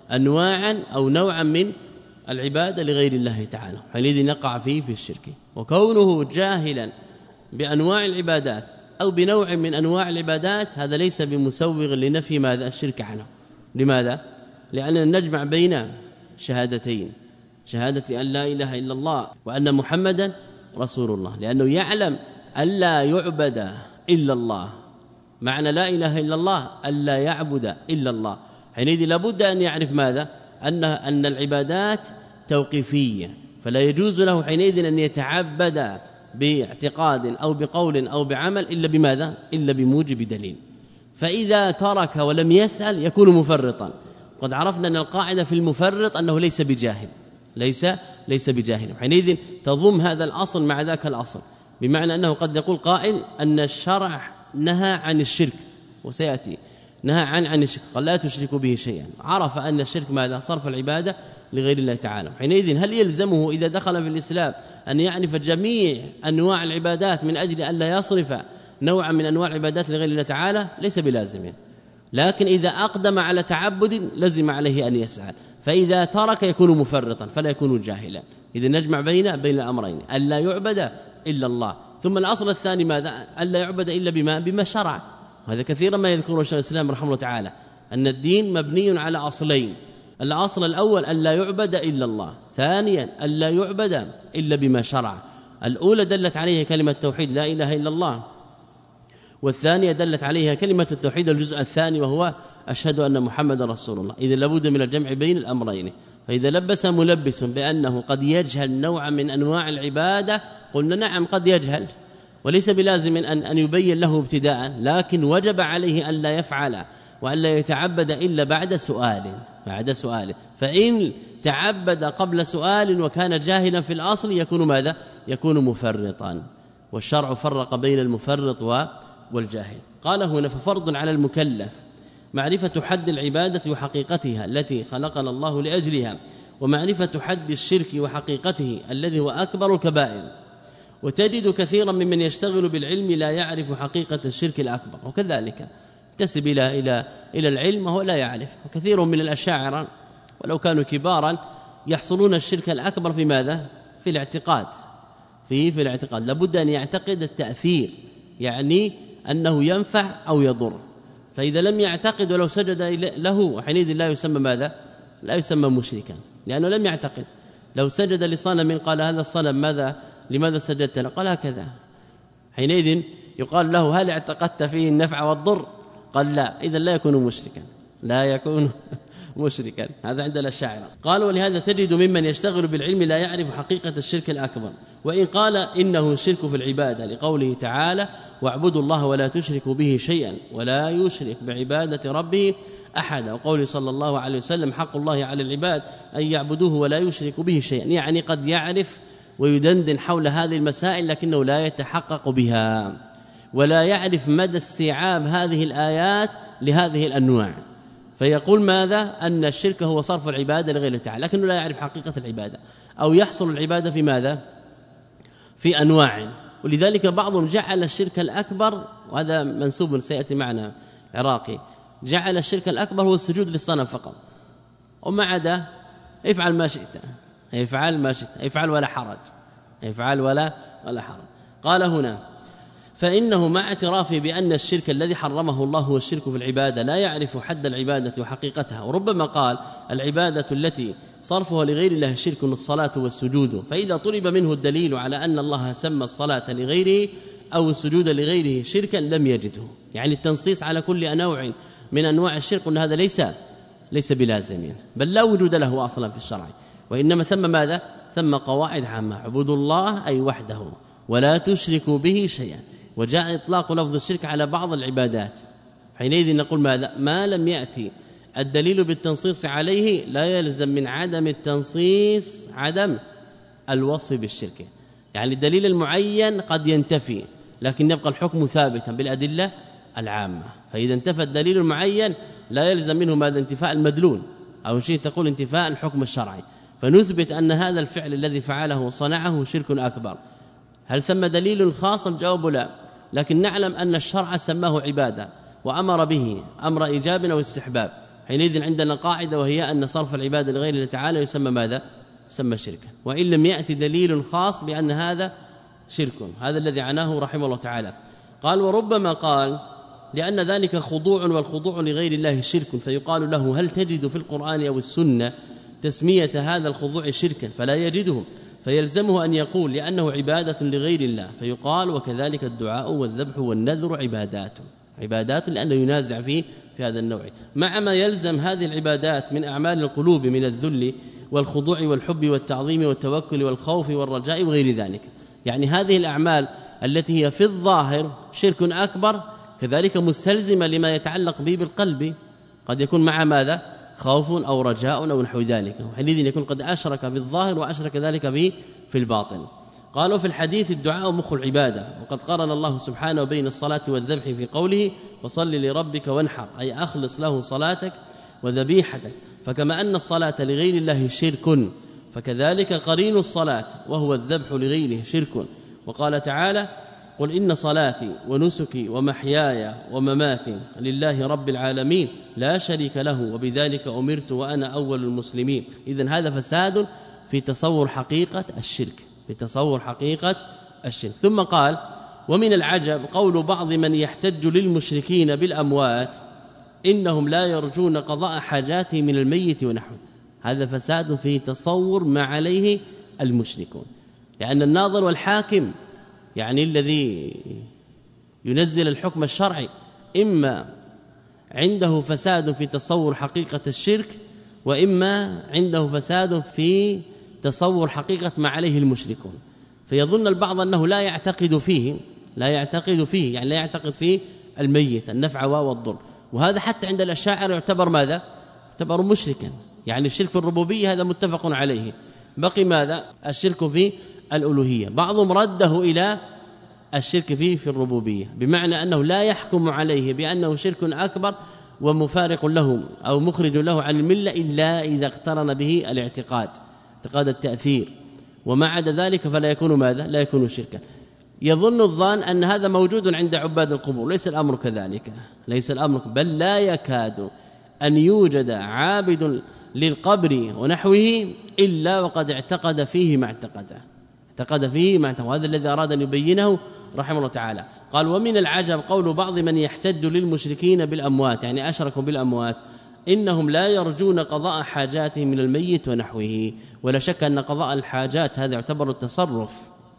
أنواعا أو نوعا من العبادة لغير الله تعالى، حينئذ يقع فيه في الشرك. وكونه جاهلا بأنواع العبادات أو بنوع من أنواع العبادات هذا ليس بمسوغ لنفي ماذا؟ الشرك عنه. لماذا؟ لأننا نجمع بين شهادتين، شهادة أن لا إله إلا الله وأن محمدا رسول الله، لأنه يعلم أن لا يعبد إلا الله، معنى لا إله إلا الله أن لا يعبد إلا الله، حينئذ لابد أن يعرف ماذا؟ أن أن العبادات توقيفية، فلا يجوز له حينئذ أن يتعبد باعتقاد أو بقول أو بعمل إلا بماذا؟ إلا بموجب دليل. فإذا ترك ولم يسأل يكون مفرطا. قد عرفنا أن القاعدة في المفرط أنه ليس بجاهل، ليس ليس بجاهل، حينئذ تضم هذا الأصل مع ذاك الأصل، بمعنى أنه قد يقول قائل أن الشرع نهى عن الشرك، وسيأتي نهى عن عن الشرك، قال لا تشركوا به شيئا، عرف أن الشرك ماذا؟ صرف العبادة لغير الله تعالى. حينئذ هل يلزمه إذا دخل في الإسلام أن يعرف جميع أنواع العبادات من أجل أن لا يصرف نوعا من أنواع العبادات لغير الله تعالى؟ ليس بلازم، لكن إذا أقدم على تعبد لزم عليه أن يسعى، فإذا ترك يكون مفرطا فلا يكون جاهلا. إذا نجمع بين بين الأمرين، أن لا يعبد إلا الله، ثم الأصل الثاني ماذا؟ أن لا يعبد إلا بما بما شرع. هذا كثيرا ما يذكره شيخ الإسلام رحمه الله تعالى، أن الدين مبني على أصلين، الأصل الأول أن لا يعبد إلا الله، ثانيا أن لا يعبد إلا بما شرع. الأولى دلت عليها كلمة توحيد لا إله إلا الله، والثانية دلت عليها كلمة التوحيد الجزء الثاني وهو أشهد أن محمد رسول الله. إذا لابد من الجمع بين الأمرين. فإذا لبس ملبس بأنه قد يجهل نوعا من أنواع العبادة قلنا نعم قد يجهل، وليس بلازم أن أن يبين له ابتداء، لكن وجب عليه أن لا يفعل وأن لا يتعبد إلا بعد سؤال بعد سؤال فإن تعبد قبل سؤال وكان جاهلا في الأصل يكون ماذا؟ يكون مفرطا، والشرع فرق بين المفرط والجاهل. قال هنا ففرض على المكلف معرفة حد العبادة وحقيقتها التي خلقنا الله لأجلها، ومعرفة حد الشرك وحقيقته الذي هو أكبر الكبائر. وتجد كثيرا ممن يشتغل بالعلم لا يعرف حقيقة الشرك الأكبر، وكذلك ينتسب الى الى الى العلم وهو لا يعرف. وكثير من الاشاعره ولو كانوا كبارا يحصلون الشرك الاكبر في ماذا؟ في الاعتقاد. في في الاعتقاد لابد ان يعتقد التاثير، يعني انه ينفع او يضر. فاذا لم يعتقد ولو سجد له حينئذ لا يسمى ماذا؟ لا يسمى مشركا، لانه لم يعتقد. لو سجد لصنم قال هذا الصنم ماذا لماذا سجدت له؟ قال هكذا، حينئذ يقال له هل اعتقدت فيه النفع والضر؟ قال لا، اذا لا يكون مشركا، لا يكون مشركا. هذا عند الاشاعره. قالوا ولهذا تجد ممن يشتغل بالعلم لا يعرف حقيقه الشرك الاكبر، وان قال انه الشرك في العباده لقوله تعالى واعبدوا الله ولا تشركوا به شيئا ولا يشرك بعباده ربه احدا، وقوله صلى الله عليه وسلم حق الله على العباد ان يعبدوه ولا يشركوا به شيئا، يعني قد يعرف ويدندن حول هذه المسائل لكنه لا يتحقق بها ولا يعرف مدى استيعاب هذه الآيات لهذه الأنواع، فيقول ماذا؟ أن الشرك هو صرف العبادة لغير الله تعالى، لكنه لا يعرف حقيقة العبادة، أو يحصل العبادة في ماذا؟ في أنواع. ولذلك بعضهم جعل الشرك الأكبر، وهذا منسوب سيأتي معنا عراقي، جعل الشرك الأكبر هو السجود للصنم فقط، وما عدا افعل ما شئت، افعل ما شئت، افعل ولا حرج، افعل ولا ولا حرج. قال هنا فإنه مع اعترافه بأن الشرك الذي حرمه الله هو الشرك في العبادة لا يعرف حد العبادة وحقيقتها، وربما قال العبادة التي صرفها لغير الله شرك الصلاة والسجود، فإذا طلب منه الدليل على أن الله سمى الصلاة لغيره أو السجود لغيره شركا لم يجده، يعني التنصيص على كل نوع من أنواع الشرك أن هذا ليس ليس بلازم، بل لا وجود له أصلا في الشرع، وإنما ثم ماذا؟ ثم قواعد عامة، اعبدوا الله أي وحده ولا تشركوا به شيئا، وجاء إطلاق لفظ الشرك على بعض العبادات، حينئذ نقول ماذا؟ ما لم يأتي الدليل بالتنصيص عليه لا يلزم من عدم التنصيص عدم الوصف بالشرك، يعني الدليل المعين قد ينتفي لكن يبقى الحكم ثابتا بالأدلة العامة، فإذا انتفى الدليل المعين لا يلزم منه ماذا؟ انتفاء المدلول، أو شيء تقول انتفاء الحكم الشرعي، فنثبت أن هذا الفعل الذي فعله وصنعه شرك أكبر. هل ثم دليل خاص؟ الجواب لا، لكن نعلم أن الشرع سماه عبادة وأمر به أمر إيجاب أو استحباب، حينئذ عندنا قاعدة وهي أن صرف العبادة لغير الله تعالى يسمى ماذا؟ يسمى شركا، وإن لم يأتي دليل خاص بأن هذا شرك، هذا الذي عناه رحمه الله تعالى. قال وربما قال لأن ذلك خضوع، والخضوع لغير الله شرك، فيقال له هل تجد في القرآن أو السنة تسمية هذا الخضوع شركا؟ فلا يجده، فيلزمه أن يقول لأنه عبادة لغير الله، فيقال وكذلك الدعاء والذبح والنذر عبادات عبادات لأنه ينازع فيه في هذا النوع، مع ما يلزم هذه العبادات من أعمال القلوب من الذل والخضوع والحب والتعظيم والتوكل والخوف والرجاء وغير ذلك، يعني هذه الأعمال التي هي في الظاهر شرك أكبر كذلك مستلزمة لما يتعلق به بالقلب، قد يكون مع ماذا؟ خوف أو رجاء أو نحو ذلك، وحينئذ يكون قد أشرك في الظاهر وأشرك ذلك به في الباطن. قالوا في الحديث الدعاء مخ العبادة، وقد قرن الله سبحانه بين الصلاة والذبح في قوله وصل لربك وانحر، أي أخلص له صلاتك وذبيحتك، فكما أن الصلاة لغير الله شرك فكذلك قرين الصلاة وهو الذبح لغيره شرك. وقال تعالى قل إن صلاتي ونسكي ومحياي ومماتي لله رب العالمين لا شريك له وبذلك أمرت وأنا أول المسلمين. إذن هذا فساد في تصور حقيقة الشرك، في تصور حقيقة الشرك. ثم قال ومن العجب قول بعض من يحتج للمشركين بالأموات إنهم لا يرجون قضاء حاجاتهم من الميت ونحوه، هذا فساد في تصور ما عليه المشركون، لأن الناظر والحاكم يعني الذي ينزل الحكم الشرعي إما عنده فساد في تصور حقيقة الشرك، وإما عنده فساد في تصور حقيقة ما عليه المشركون، فيظن البعض أنه لا يعتقد فيه لا يعتقد فيه يعني لا يعتقد فيه الميت النفع والضر، وهذا حتى عند الأشاعرة يعتبر ماذا؟ يعتبر مشركا، يعني الشرك في الربوبية هذا متفق عليه، بقي ماذا؟ الشرك في الألوهية. بعضهم رده إلى الشرك فيه في الربوبية، بمعنى أنه لا يحكم عليه بأنه شرك أكبر ومفارق له أو مخرج له عن الملة إلا إذا اقترن به الاعتقاد، اعتقاد التأثير، وما عدا ذلك فلا يكون ماذا؟ لا يكون شركا. يظن الظان أن هذا موجود عند عباد القبور. ليس الأمر كذلك، ليس الأمر، بل لا يكاد أن يوجد عابد للقبر ونحوه إلا وقد اعتقد فيه ما اعتقده اعتقد فيه ما اعتقد. وهذا الذي أراد أن يبينه رحمه الله تعالى. قال: ومن العجب قول بعض من يحتج للمشركين بالأموات، يعني أشركوا بالأموات، إنهم لا يرجون قضاء حاجاتهم من الميت ونحوه. ولا شك أن قضاء الحاجات هذا يعتبر التصرف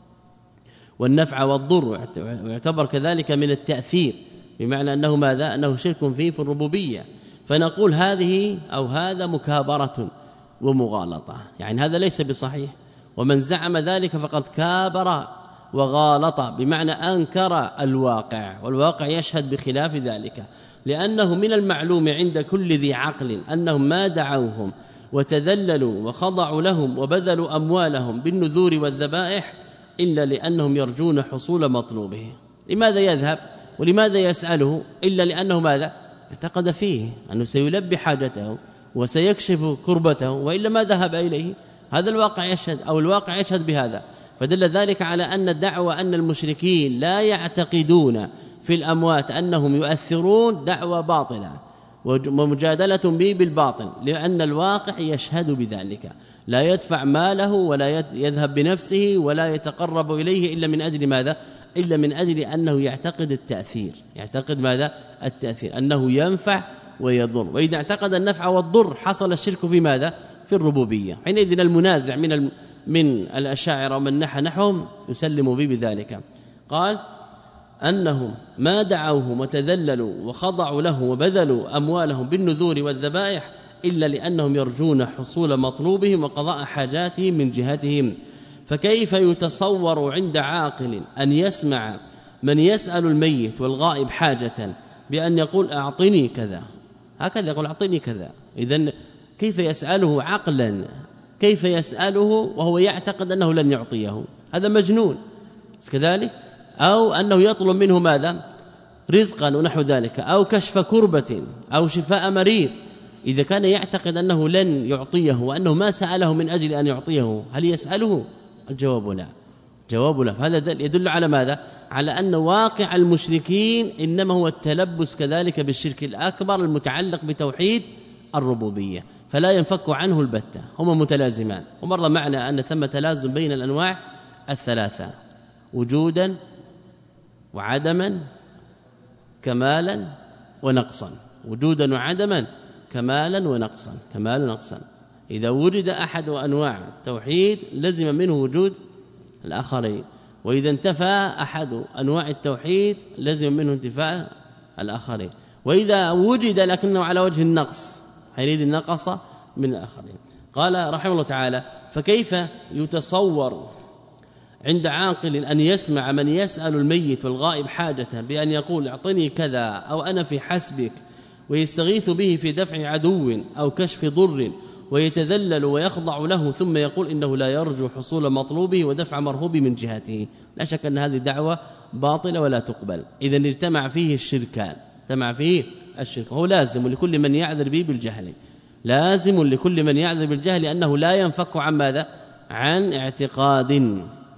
والنفع والضر، ويعتبر كذلك من التأثير، بمعنى أنه ماذا؟ أنه شرك فيه في الربوبية. فنقول هذه أو هذا مكابرة ومغالطة، يعني هذا ليس بصحيح. ومن زعم ذلك فقد كابر وغالط، بمعنى أنكر الواقع، والواقع يشهد بخلاف ذلك. لأنه من المعلوم عند كل ذي عقل أنهم ما دعوهم وتذللوا وخضعوا لهم وبذلوا أموالهم بالنذور والذبائح إلا لأنهم يرجون حصول مطلوبه. لماذا يذهب ولماذا يسأله؟ إلا لأنه ماذا؟ اعتقد فيه أنه سيلبي حاجته وسيكشف كربته، وإلا ما ذهب إليه. هذا الواقع يشهد، أو الواقع يشهد بهذا. فدل ذلك على أن الدعوة أن المشركين لا يعتقدون في الأموات أنهم يؤثرون دعوة باطلة ومجادلة به بالباطل، لأن الواقع يشهد بذلك. لا يدفع ماله ولا يذهب بنفسه ولا يتقرب إليه إلا من أجل ماذا؟ إلا من أجل أنه يعتقد التأثير. يعتقد ماذا؟ التأثير، أنه ينفع ويضر. وإذا اعتقد النفع والضر حصل الشرك في ماذا؟ في الربوبية. حينئذ المنازع من من الأشاعرة ومن نحى نحوهم يسلم به بذلك. قال: أنهم ما دعوهم وتذللوا وخضعوا له وبذلوا أموالهم بالنذور والذبائح إلا لأنهم يرجون حصول مطلوبهم وقضاء حاجاتهم من جهتهم. فكيف يتصور عند عاقل أن يسمع من يسأل الميت والغائب حاجة بأن يقول أعطني كذا، هكذا يقول أعطني كذا؟ إذن كيف يسأله عقلا؟ كيف يسأله وهو يعتقد أنه لن يعطيه؟ هذا مجنون كذلك. أو أنه يطلب منه ماذا؟ رزقا ونحو ذلك، أو كشف كربة أو شفاء مريض. إذا كان يعتقد أنه لن يعطيه وأنه ما سأله من أجل أن يعطيه، هل يسأله؟ الجواب لا، جواب لا. فهذا يدل على ماذا؟ على أن واقع المشركين إنما هو التلبس كذلك بالشرك الأكبر المتعلق بتوحيد الربوبية، فلا ينفك عنه البتة، هما متلازمان. ومر معنا أن ثم تلازم بين الأنواع الثلاثة: وجودا وعدما، كمالا ونقصا. وجودا وعدما، كمالا ونقصا. كمال ونقصا، إذا وجد أحد أنواع التوحيد لزم منه وجود الآخرين، وإذا انتفى أحد أنواع التوحيد لزم منه انتفاء الآخرين، وإذا وجد لكنه على وجه النقص حينئذ نقص من الآخرين. قال رحمه الله تعالى: فكيف يتصور عند عاقل أن يسمع من يسأل الميت والغائب حاجته بأن يقول اعطني كذا أو أنا في حسبك، ويستغيث به في دفع عدو أو كشف ضر، ويتذلل ويخضع له، ثم يقول إنه لا يرجو حصول مطلوبه ودفع مرهوب من جهته؟ لا شك أن هذه دعوة باطلة ولا تقبل. إذن اجتمع فيه الشركان، اجتمع فيه الشرك. هو لازم لكل من يعذر به بالجهل، لازم لكل من يعذر بالجهل أنه لا ينفك عن ماذا؟ عن اعتقاد.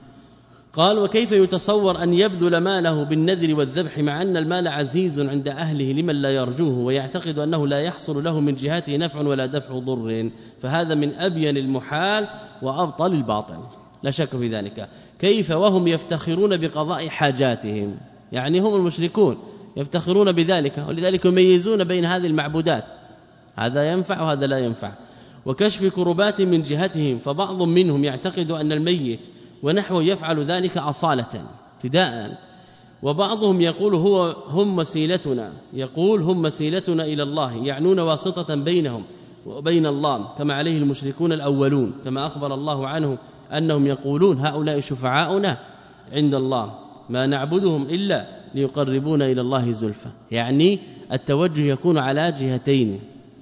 قال: وكيف يتصور أن يبذل ماله بالنذر والذبح مع أن المال عزيز عند أهله لمن لا يرجوه ويعتقد أنه لا يحصل له من جهته نفع ولا دفع ضر؟ فهذا من أبين المحال وأبطل الباطل، لا شك في ذلك. كيف وهم يفتخرون بقضاء حاجاتهم؟ يعني هم المشركون يفتخرون بذلك، ولذلك يميزون بين هذه المعبودات، هذا ينفع وهذا لا ينفع. وكشف كربات من جهتهم، فبعض منهم يعتقد أن الميت ونحوه يفعل ذلك أصالة ابتداء، وبعضهم يقول هو هم وسيلتنا، يقول هم وسيلتنا إلى الله، يعنون واسطة بينهم وبين الله، كما عليه المشركون الأولون، كما أخبر الله عنه أنهم يقولون هؤلاء شفعاؤنا عند الله ما نعبدهم إلا ليقربونا إلى الله زلفى. يعني التوجه يكون على جهتين: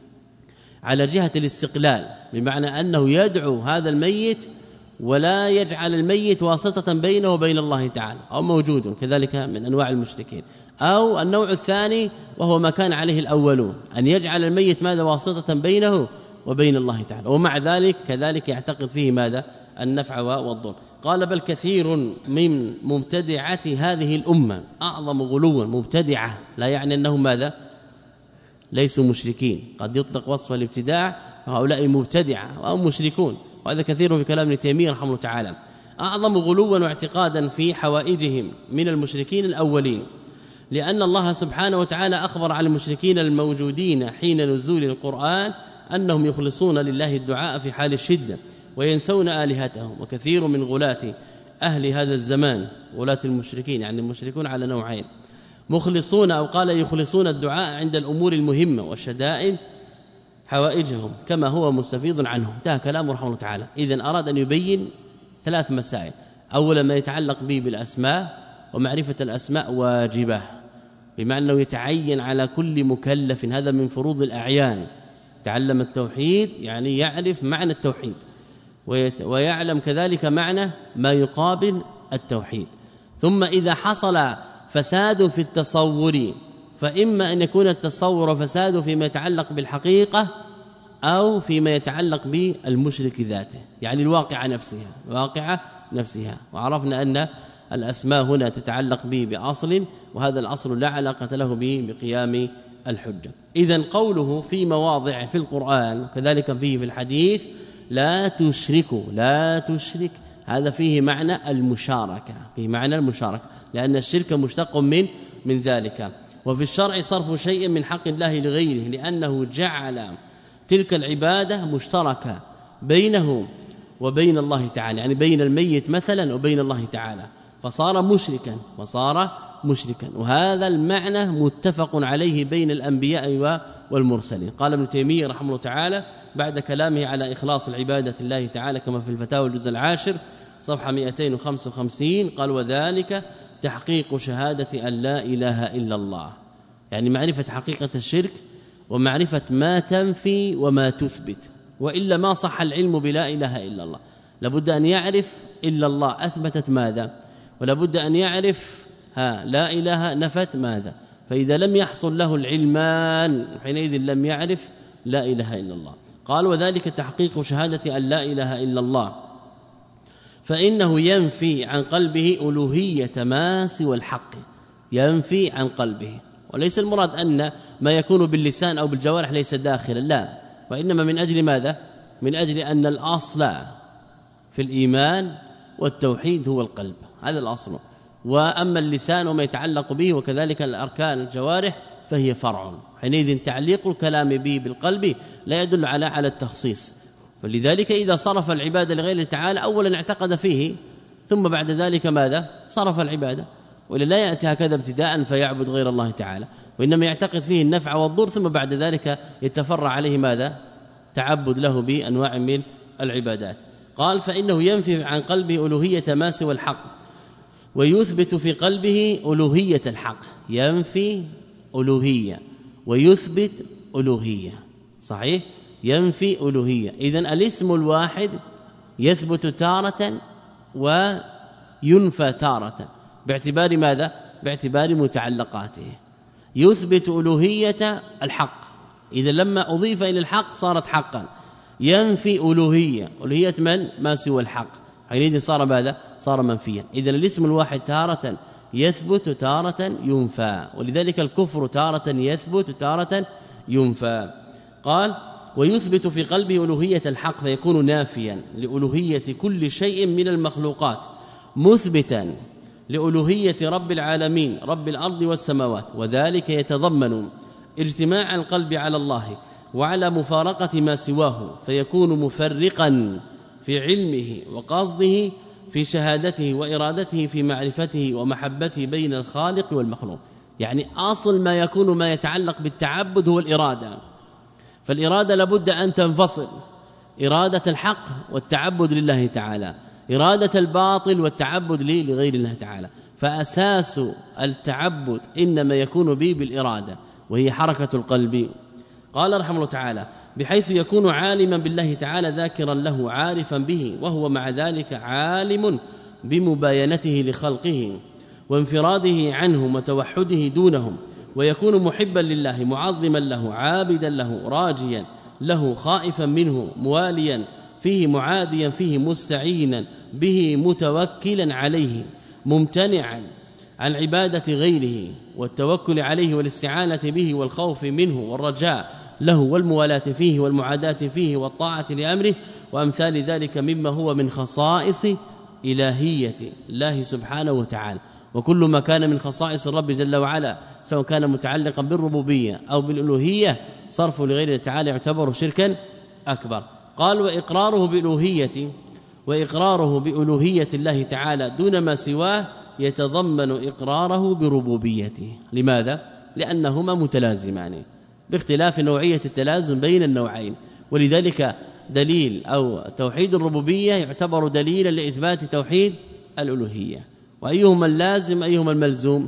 على جهة الاستقلال، بمعنى أنه يدعو هذا الميت ولا يجعل الميت واسطة بينه وبين الله تعالى، أو موجود كذلك من أنواع المشركين. أو النوع الثاني وهو ما كان عليه الأولون، أن يجعل الميت ماذا؟ واسطة بينه وبين الله تعالى، ومع ذلك كذلك يعتقد فيه ماذا؟ النفع والضر. قال بل كثير من مبتدعة هذه الأمة أعظم غلوا، مبتدعة لا يعني أنهم ماذا؟ ليسوا مشركين، قد يطلق وصف الابتداع وهؤلاء مبتدعة أو مشركون، وهذا كثير في كلام ابن تيمية رحمه الله تعالى. أعظم غلوا واعتقادا في حوائجهم من المشركين الأولين، لأن الله سبحانه وتعالى أخبر على المشركين الموجودين حين نزول القرآن أنهم يخلصون لله الدعاء في حال الشدة وينسون آلهتهم. وكثير من غلاة أهل هذا الزمان، غلاة المشركين يعني المشركون على نوعين، مخلصون أو قال يخلصون الدعاء عند الأمور المهمة والشدائد حوائجهم كما هو مستفيض عنه. انتهى كلامه رحمه الله تعالى. إذن أراد أن يبين ثلاث مسائل. أولا ما يتعلق به بالأسماء، ومعرفة الأسماء واجبة بمعنى أنه يتعين على كل مكلف، هذا من فروض الأعيان. تعلم التوحيد يعني يعرف معنى التوحيد، ويعلم كذلك معنى ما يقابل التوحيد. ثم إذا حصل فساد في التصور، فإما أن يكون التصور فساد فيما يتعلق بالحقيقة أو فيما يتعلق بالمشرك ذاته، يعني الواقعة نفسها، الواقعة نفسها. وعرفنا أن الأسماء هنا تتعلق به بأصل، وهذا الأصل لا علاقة له به بقيام الحجة. إذن قوله في مواضع في القرآن كذلك فيه في الحديث لا تشركوا لا تشرك، هذا فيه معنى المشاركة، فيه معنى المشاركة، لأن الشرك مشتق من من ذلك. وفي الشرع صرف شيء من حق الله لغيره، لأنه جعل تلك العبادة مشتركة بينه وبين الله تعالى، يعني بين الميت مثلا وبين الله تعالى، فصار مشركا وصار مشركا. وهذا المعنى متفق عليه بين الأنبياء والمرسلين. قال ابن تيمية رحمه الله تعالى بعد كلامه على إخلاص العبادة لله تعالى كما في الفتاوى الجزء العاشر صفحة مئتين وخمسة وخمسين، قال وذلك تحقيق شهادة أن لا إله إلا الله، يعني معرفة حقيقة الشرك ومعرفة ما تنفي وما تثبت، وإلا ما صح العلم بلا إله إلا الله. لابد أن يعرف إلا الله أثبتت ماذا، ولابد أن يعرف ها لا إله نفت ماذا. فإذا لم يحصل له العلمان حينئذ لم يعرف لا إله إلا الله. قال وذلك تحقيق شهادة أن لا إله إلا الله، فإنه ينفي عن قلبه ألوهية ما سوى الحق، ينفي عن قلبه. وليس المراد أن ما يكون باللسان أو بالجوارح ليس داخلا، لا، وإنما من أجل ماذا؟ من أجل أن الأصل في الإيمان والتوحيد هو القلب، هذا الأصل. وأما اللسان وما يتعلق به وكذلك الأركان الجوارح فهي فرع، حينئذ تعليق الكلام به بالقلب لا يدل على على التخصيص. فلذلك إذا صرف العبادة لغير تعالى أولا اعتقد فيه، ثم بعد ذلك ماذا؟ صرف العبادة. ولا لا يأتي هكذا ابتداء فيعبد غير الله تعالى، وإنما يعتقد فيه النفع والضر، ثم بعد ذلك يتفرع عليه ماذا؟ تعبد له بأنواع من العبادات. قال فإنه ينفي عن قلبه ألوهية ما سوى الحق، ويثبت في قلبه ألوهية الحق. ينفي ألوهية ويثبت ألوهية، صحيح؟ ينفي ألوهية. إذن الاسم الواحد يثبت تارة وينفى تارة باعتبار ماذا؟ باعتبار متعلقاته. يثبت ألوهية الحق، إذا لما أضيف إلى الحق صارت حقا. ينفي ألوهية، ألوهية من؟ ما سوى الحق، حينئذ صار ماذا؟ صار منفيا. إذن الاسم الواحد تارة يثبت تارة ينفى، ولذلك الكفر تارة يثبت تارة ينفى. قال ويثبت في قلبه ألوهية الحق، فيكون نافيا لألوهية كل شيء من المخلوقات، مثبتا لألوهية رب العالمين رب الأرض والسماوات. وذلك يتضمن اجتماع القلب على الله وعلى مفارقة ما سواه، فيكون مفرقا في علمه وقصده في شهادته وإرادته في معرفته ومحبته بين الخالق والمخلوق. يعني أصل ما يكون ما يتعلق بالتعبد هو الإرادة، فالإرادة لابد أن تنفصل، إرادة الحق والتعبد لله تعالى، إرادة الباطل والتعبد لغير الله تعالى. فأساس التعبد إنما يكون به بالإرادة، وهي حركة القلب. قال رحمه الله تعالى بحيث يكون عالما بالله تعالى ذاكرا له عارفا به، وهو مع ذلك عالم بمباينته لخلقه وانفراده عنهم وتوحده دونهم، ويكون محبا لله معظما له عابدا له راجيا له خائفا منه مواليا فيه معاديا فيه مستعينا به متوكلا عليه ممتنعا عن عبادة غيره والتوكل عليه والاستعانة به والخوف منه والرجاء له والموالاة فيه والمعاداة فيه والطاعة لأمره وأمثال ذلك مما هو من خصائص إلهية الله سبحانه وتعالى. وكل ما كان من خصائص الرب جل وعلا سواء كان متعلقا بالربوبية أو بالألوهية صرف لغير الله تعالى يعتبر شركا أكبر. قال وإقراره بألوهية وإقراره بألوهية الله تعالى دون ما سواه يتضمن إقراره بربوبيته. لماذا؟ لأنهما متلازمان باختلاف نوعية التلازم بين النوعين، ولذلك دليل أو توحيد الربوبية يعتبر دليلا لإثبات توحيد الألوهية. وأيهما اللازم أيهما الملزوم؟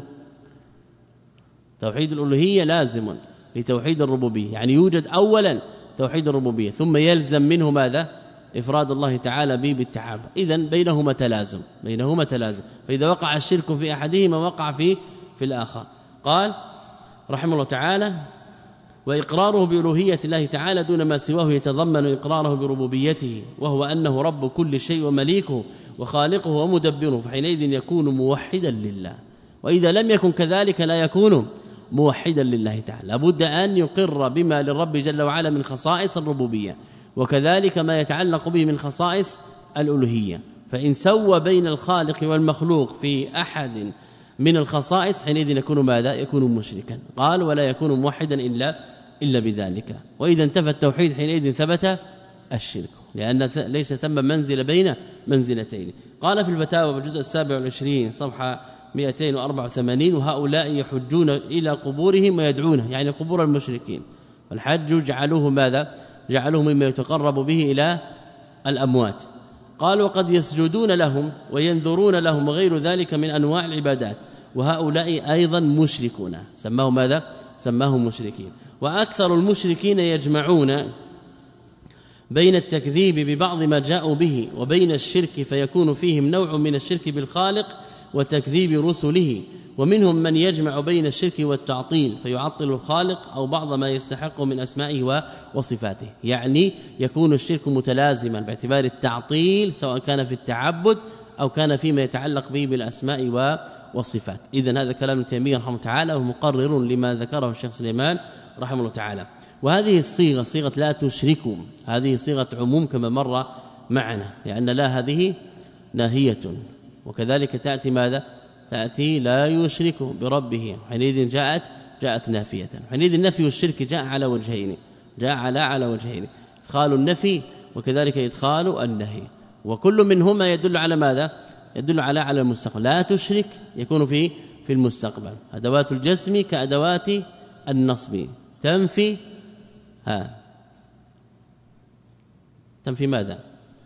توحيد الألوهية لازم لتوحيد الربوبية، يعني يوجد أولا توحيد الربوبية ثم يلزم منه ماذا؟ إفراد الله تعالى به بالتعامل. إذن بينهما تلازم بينهما تلازم فإذا وقع الشرك في أحدهما وقع في في الآخر. قال رحمه الله تعالى وإقراره بألوهية الله تعالى دون ما سواه يتضمن إقراره بربوبيته وهو أنه رب كل شيء ومليكه وخالقه ومدبره، فحينئذ يكون موحدا لله. وإذا لم يكن كذلك لا يكون موحدا لله تعالى، لابد أن يقر بما للرب جل وعلا من خصائص الربوبية وكذلك ما يتعلق به من خصائص الألوهية. فإن سوى بين الخالق والمخلوق في أحد من الخصائص حينئذ يكون ماذا؟ يكون مشركا. قال ولا يكون موحدا إلا إلا بذلك. وإذا انتفى التوحيد حينئذ ثبت الشرك، لأن ليس ثم منزل بين منزلتين. قال في الفتاوى بالجزء السابع والعشرين صفحة مئتين وأربعة وثمانين وهؤلاء يحجون إلى قبورهم ويدعونه، يعني قبور المشركين. والحج جعلوه ماذا؟ جعلوه مما يتقرب به إلى الأموات. قال وقد يسجدون لهم وينذرون لهم وغير ذلك من أنواع العبادات، وهؤلاء أيضا مشركون، سماه ماذا؟ سماهم مشركين. وأكثر المشركين يجمعون بين التكذيب ببعض ما جاءوا به وبين الشرك، فيكون فيهم نوع من الشرك بالخالق وتكذيب رسله، ومنهم من يجمع بين الشرك والتعطيل فيعطل الخالق أو بعض ما يستحق من أسمائه وصفاته. يعني يكون الشرك متلازما باعتبار التعطيل سواء كان في التعبد أو كان فيما يتعلق به بالأسماء والصفات. إذن هذا كلام ابن تيمية رحمه الله تعالى ومقرر لما ذكره الشيخ سليمان رحمه الله تعالى. وهذه الصيغة صيغة لا تشركوا، هذه صيغة عموم كما مر معنا، لأن لا هذه ناهية، وكذلك تأتي ماذا؟ تأتي لا يشرك بربه، حينئذ جاءت جاءت نافية. حينئذ النفي والشرك جاء على وجهين، جاء على على وجهين، إدخال النفي وكذلك إدخال النهي، وكل منهما يدل على ماذا؟ يدل على على المستقبل. لا تشرك يكون في في المستقبل، أدوات الجسم كأدوات النصب. تنفي ها تنفي ماذا؟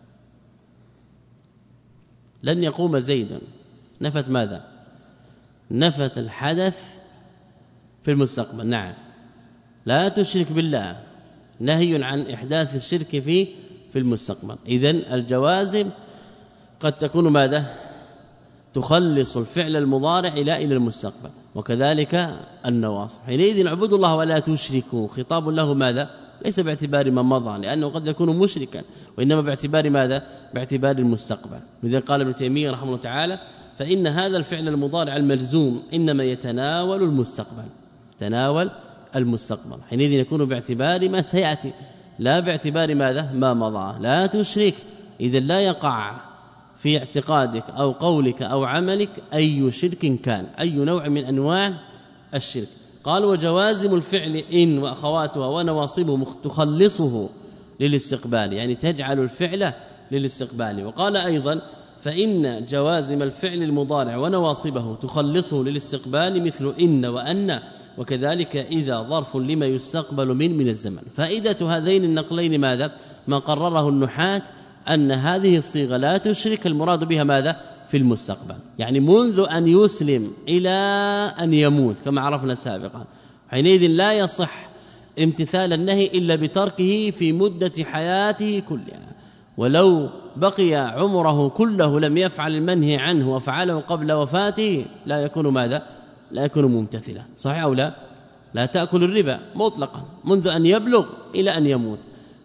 لن يقوم زيد، نفت ماذا؟ نفت الحدث في المستقبل. نعم. لا تشرك بالله نهي عن إحداث الشرك في في المستقبل. إذن الجوازم قد تكون ماذا؟ تخلص الفعل المضارع إلى إلى المستقبل، وكذلك النواصب. حينئذ اعبدوا الله ولا تشركوا، خطاب له ماذا؟ ليس باعتبار ما مضى، لأنه قد يكون مشركا، وإنما باعتبار ماذا؟ باعتبار المستقبل. لذلك قال ابن تيمية رحمه الله تعالى فإن هذا الفعل المضارع الملزوم إنما يتناول المستقبل، تناول المستقبل. حينئذ يكون باعتبار ما سيأتي لا باعتبار ماذا؟ ما مضى. لا تشرك، إذا لا يقع في اعتقادك أو قولك أو عملك أي شرك كان، أي نوع من أنواع الشرك. قال وجوازم الفعل إن وأخواتها ونواصبه تخلصه للاستقبال، يعني تجعل الفعل للاستقبال. وقال أيضا فإن جوازم الفعل المضارع ونواصبه تخلصه للاستقبال مثل إن وأن، وكذلك إذا ظرف لما يستقبل من من الزمن. فائدة هذين النقلين ماذا؟ ما قرره النحاة أن هذه الصيغة لا تشرك المراد بها ماذا؟ في المستقبل، يعني منذ أن يسلم إلى أن يموت كما عرفنا سابقا. حينئذ لا يصح امتثال النهي إلا بتركه في مدة حياته كلها، ولو بقي عمره كله لم يفعل المنهي عنه وفعله قبل وفاته لا يكون ماذا؟ لا يكون ممتثلا. صحيح أو لا؟ لا تأكل الربا مطلقا منذ أن يبلغ إلى أن يموت،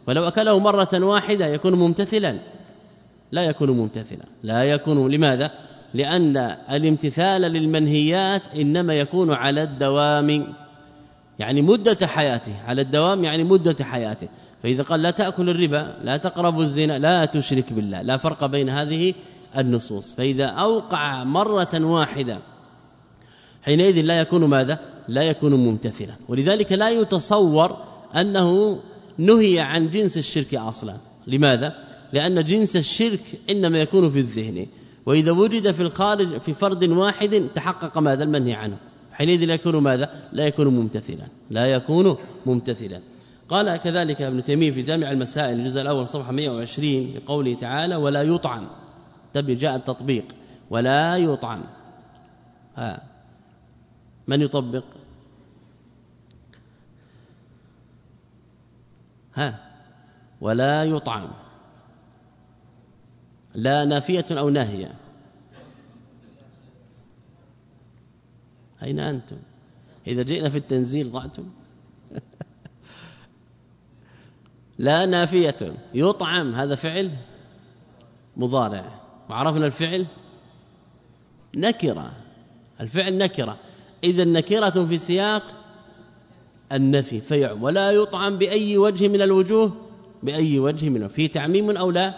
ولو أكله مرة واحدة يكون ممتثلا؟ لا يكون ممتثلا، لا يكون. لماذا؟ لأن الامتثال للمنهيات إنما يكون على الدوام، يعني مدة حياته، على الدوام يعني مدة حياته. فإذا قال لا تأكل الربا، لا تقرب الزنا، لا تشرك بالله، لا فرق بين هذه النصوص. فإذا أوقع مرة واحدة حينئذ لا يكون ماذا؟ لا يكون ممتثلا. ولذلك لا يتصور أنه نهي عن جنس الشرك أصلا. لماذا؟ لأن جنس الشرك إنما يكون في الذهن، وإذا وجد في الخارج في فرد واحد تحقق ماذا؟ المنهي عنه، حينئذ لا يكون ماذا؟ لا يكون ممتثلا، لا يكون ممتثلا. قال كذلك ابن تيمية في جامع المسائل الجزء الأول صفحة مئة وعشرين بقوله تعالى ولا يطعم، تبي جاء التطبيق ولا يطعم. ها من يطبق؟ ها ولا يطعم، لا نافية أو ناهية؟ أين أنتم؟ إذا جئنا في التنزيل ضعتم. لا نافية، يطعم هذا فعل مضارع، وعرفنا الفعل نكرة، الفعل نكرة، إذا نكرة في سياق النفي فيعم. ولا يطعم بأي وجه من الوجوه، بأي وجه منه، في تعميم أو لا؟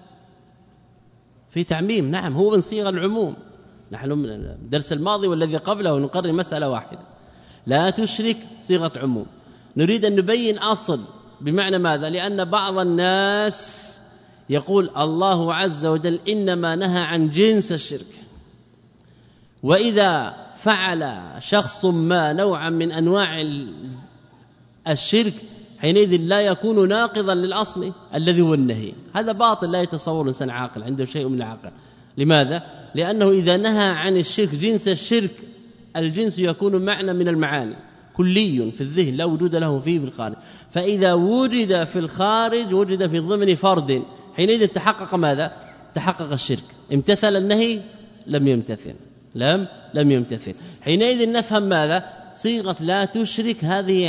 في تعميم، نعم، هو من صيغ العموم. نحن من الدرس الماضي والذي قبله نقرر مسألة واحدة، لا تشرك صيغة عموم. نريد أن نبين أصل بمعنى ماذا؟ لأن بعض الناس يقول الله عز وجل إنما نهى عن جنس الشرك، وإذا فعل شخص ما نوعا من أنواع الشرك حينئذ لا يكون ناقضا للأصل الذي هو النهي. هذا باطل، لا يتصور إنسان عاقل عنده شيء من العقل. لماذا؟ لأنه إذا نهى عن الشرك جنس الشرك، الجنس يكون معنى من المعاني كلي في الذهن لا وجود له فيه في الخارج، فإذا وجد في الخارج وجد في ضمن فرد، حينئذ تحقق ماذا؟ تحقق الشرك. امتثل النهي؟ لم يمتثل، لم لم يمتثل. حينئذ نفهم ماذا؟ صيغة لا تشرك هذه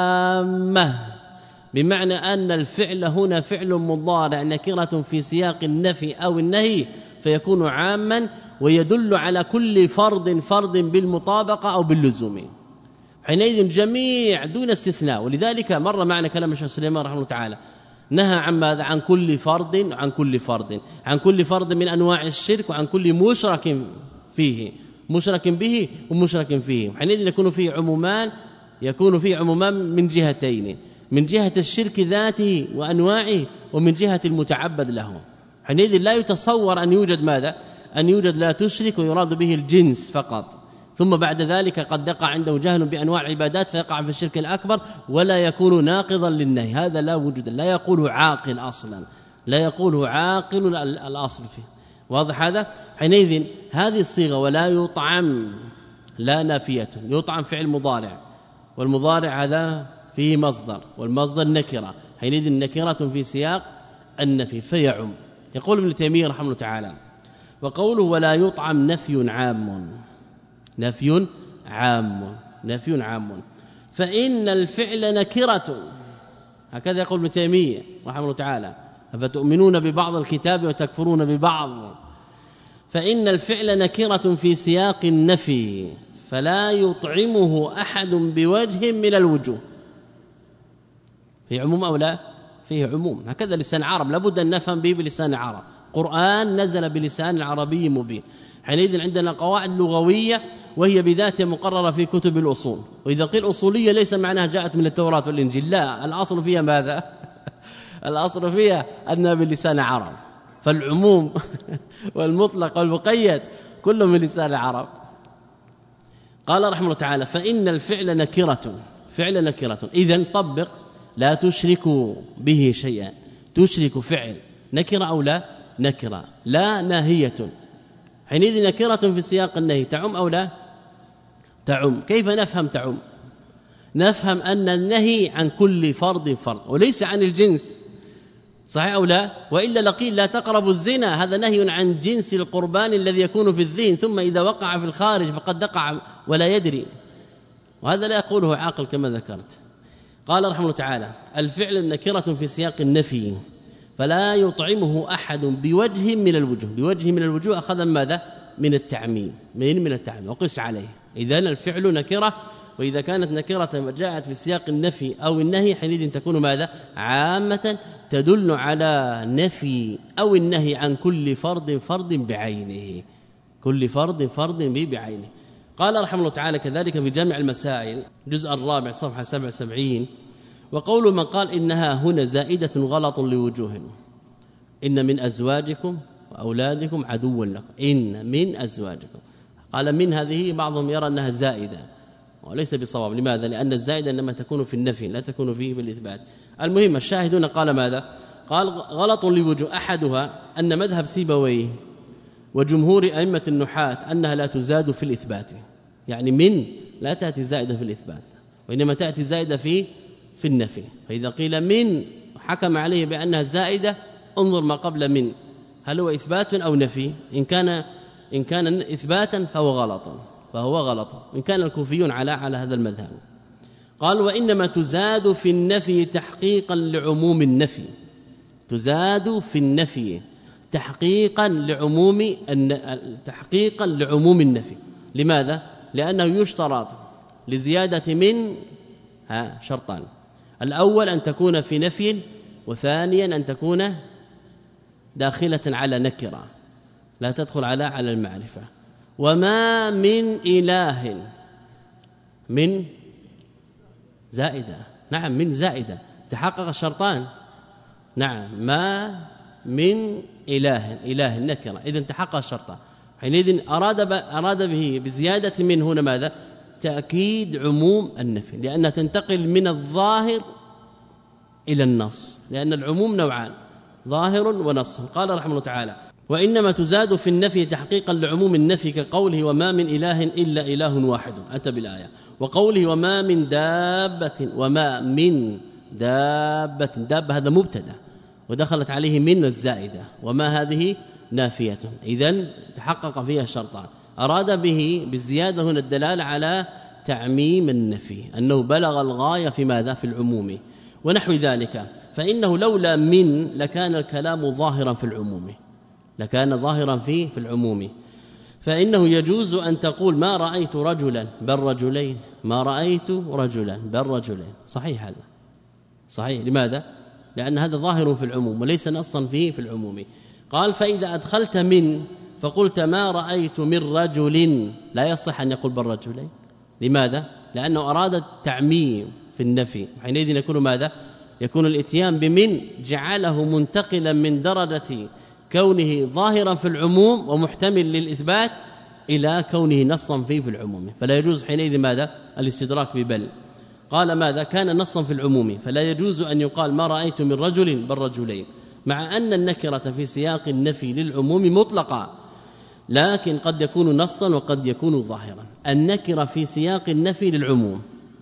عامة، بمعنى أن الفعل هنا فعل مضارع نكرة في سياق النفي أو النهي، فيكون عاما ويدل على كل فرد فرد بالمطابقة أو باللزوم، حينئذ جميع دون استثناء. ولذلك مر معنا كلام الشيخ سليمان رحمه الله تعالى، نهى عن ماذا؟ عن كل فرد، عن كل فرد عن كل فرد من أنواع الشرك، وعن كل مشرك فيه، مشرك به ومشرك فيه. حينئذ يكون فيه عمومان، يكون فيه عمومان من جهتين، من جهة الشرك ذاته وأنواعه، ومن جهة المتعبد له. حينئذ لا يتصور أن يوجد ماذا؟ أن يوجد لا تشرك ويراد به الجنس فقط، ثم بعد ذلك قد يقع عنده جهل بأنواع العبادات فيقع في الشرك الأكبر ولا يكون ناقضا للنهي. هذا لا وجود، لا يقوله عاقل أصلا، لا يقوله عاقل الأصل فيه. واضح هذا؟ حينئذ هذه الصيغة ولا يطعم لا نافية، يطعم فعل مضارع، والمضارع هذا فيه مصدر، والمصدر نكرة، حينئذ نكرة في سياق النفي فيعم. يقول ابن تيمية رحمه الله تعالى وقوله ولا يطعم نفي عام، نفي عام، نفي عام، فإن الفعل نكرة، هكذا يقول ابن تيمية رحمه الله تعالى، أفتؤمنون ببعض الكتاب وتكفرون ببعض، فإن الفعل نكرة في سياق النفي فلا يطعمه أحد بوجه من الوجوه. في عموم أو لا؟ فيه عموم، هكذا لسان عرب لابد أن نفهم به بلسان عرب، قرآن نزل بلسان عربي مبين. حينئذ عندنا قواعد لغوية وهي بذاتها مقررة في كتب الأصول، وإذا قيل أصولية ليس معناها جاءت من التوراة والإنجيل، لا، الأصل فيها ماذا؟ الأصل فيها أنها بلسان عرب، فالعموم والمطلق والمقيد كله من لسان عرب. قال رحمه الله تعالى فإن الفعل نكرة، فعل نكرة، إذن طبق لا تشركوا به شيئا، تشرك فعل نكرة أو لا؟ نكرة، لا ناهية، حينئذ نكرة في سياق النهي تعم أو لا؟ تعم. كيف نفهم تعم؟ نفهم أن النهي عن كل فرد فرد وليس عن الجنس، صحيح أو لا؟ وإلا لقيل لا تقربوا الزنا، هذا نهي عن جنس القربان الذي يكون في الذهن، ثم إذا وقع في الخارج فقد وقع ولا يدري، وهذا لا يقوله عاقل كما ذكرت. قال رحمه الله تعالى الفعل نكرة في سياق النفي فلا يطعمه أحد بوجه من الوجوه، بوجه من الوجوه أخذ ماذا؟ من التعميم، من من التعميم وقس عليه. إذن الفعل نكرة، وإذا كانت نكرة جاءت في سياق النفي أو النهي حينئذ تكون ماذا؟ عامة تدل على نفي أو النهي عن كل فرد فرد بعينه، كل فرد فرد بعينه. قال رحمه الله تعالى كذلك في جامع المسائل جزء الرابع صفحة سبعة وسبعين وقول من قال إنها هنا زائدة غلط لوجوه، إن من أزواجكم وأولادكم عدوا لكم، إن من أزواجكم، قال من هذه بعضهم يرى أنها زائدة وليس بصواب. لماذا؟ لأن الزائدة إنما تكون في النفي لا تكون فيه بالإثبات. المهم الشاهدون قال ماذا؟ قال غلط لوجوه، أحدها أن مذهب سيبويه وجمهور أئمة النحاة أنها لا تزاد في الإثبات، يعني من لا تأتي زائدة في الإثبات وإنما تأتي زائدة في في النفي. فإذا قيل من حكم عليه بأنها زائدة انظر ما قبل من، هل هو إثبات أو نفي؟ إن كان إن كان إثباتا فهو غلط فهو غلط إن كان الكوفيون على على هذا المذهب. قال وإنما تزاد في النفي تحقيقا لعموم النفي، تزاد في النفي تحقيقا لعموم تحقيقا لعموم النفي. لماذا؟ لأنه يشترط لزيادة من ها شرطان، الأول أن تكون في نفي، وثانيا أن تكون داخلة على نكرة لا تدخل على على المعرفة. وما من إله من زائدة، نعم من زائدة تحقق الشرطان، نعم ما من إله، إله النكرة إذن تحقق الشرطان. حينئذ أراد أراد به بزيادة من هنا ماذا؟ تأكيد عموم النفي، لأنها تنتقل من الظاهر إلى النص، لأن العموم نوعان ظاهر ونص. قال رحمه الله تعالى وإنما تزاد في النفي تحقيقا لعموم النفي كقوله وما من إله إلا إله واحد، أتى بالآية، وقوله وما من دابة، وما من دابة، دابة هذا مبتدا ودخلت عليه من الزائدة، وما هذه نافية، إذن تحقق فيها الشرطان. أراد به بالزيادة هنا الدلالة على تعميم النفي، أنه بلغ الغاية في ماذا؟ في العموم ونحو ذلك. فإنه لولا من لكان الكلام ظاهرا في العموم، لكان ظاهرا فيه في العموم. فإنه يجوز أن تقول ما رأيت رجلا بل رجلين، ما رأيت رجلا بل رجلين، صحيح هذا صحيح. لماذا؟ لأن هذا ظاهر في العموم وليس نصا فيه في العموم. قال فإذا أدخلت من فقلت ما رأيت من رجل لا يصح أن يقول بل رجلين. لماذا؟ لأنه أراد التعميم في النفي، حينئذ يكون ماذا؟ يكون الاتيان بمن جعله منتقلا من درجة كونه ظاهرا في العموم ومحتمل للإثبات إلى كونه نصا فيه في العموم، فلا يجوز حينئذ ماذا؟ الاستدراك ببل. قال ماذا؟ كان نصا في العموم فلا يجوز أن يقال ما رأيت من رجل بل رجلين، مع أن النكرة في سياق النفي للعموم مطلقة، لكن قد يكون نصا وقد يكون ظاهرا. النكرة في سياق النفي للعموم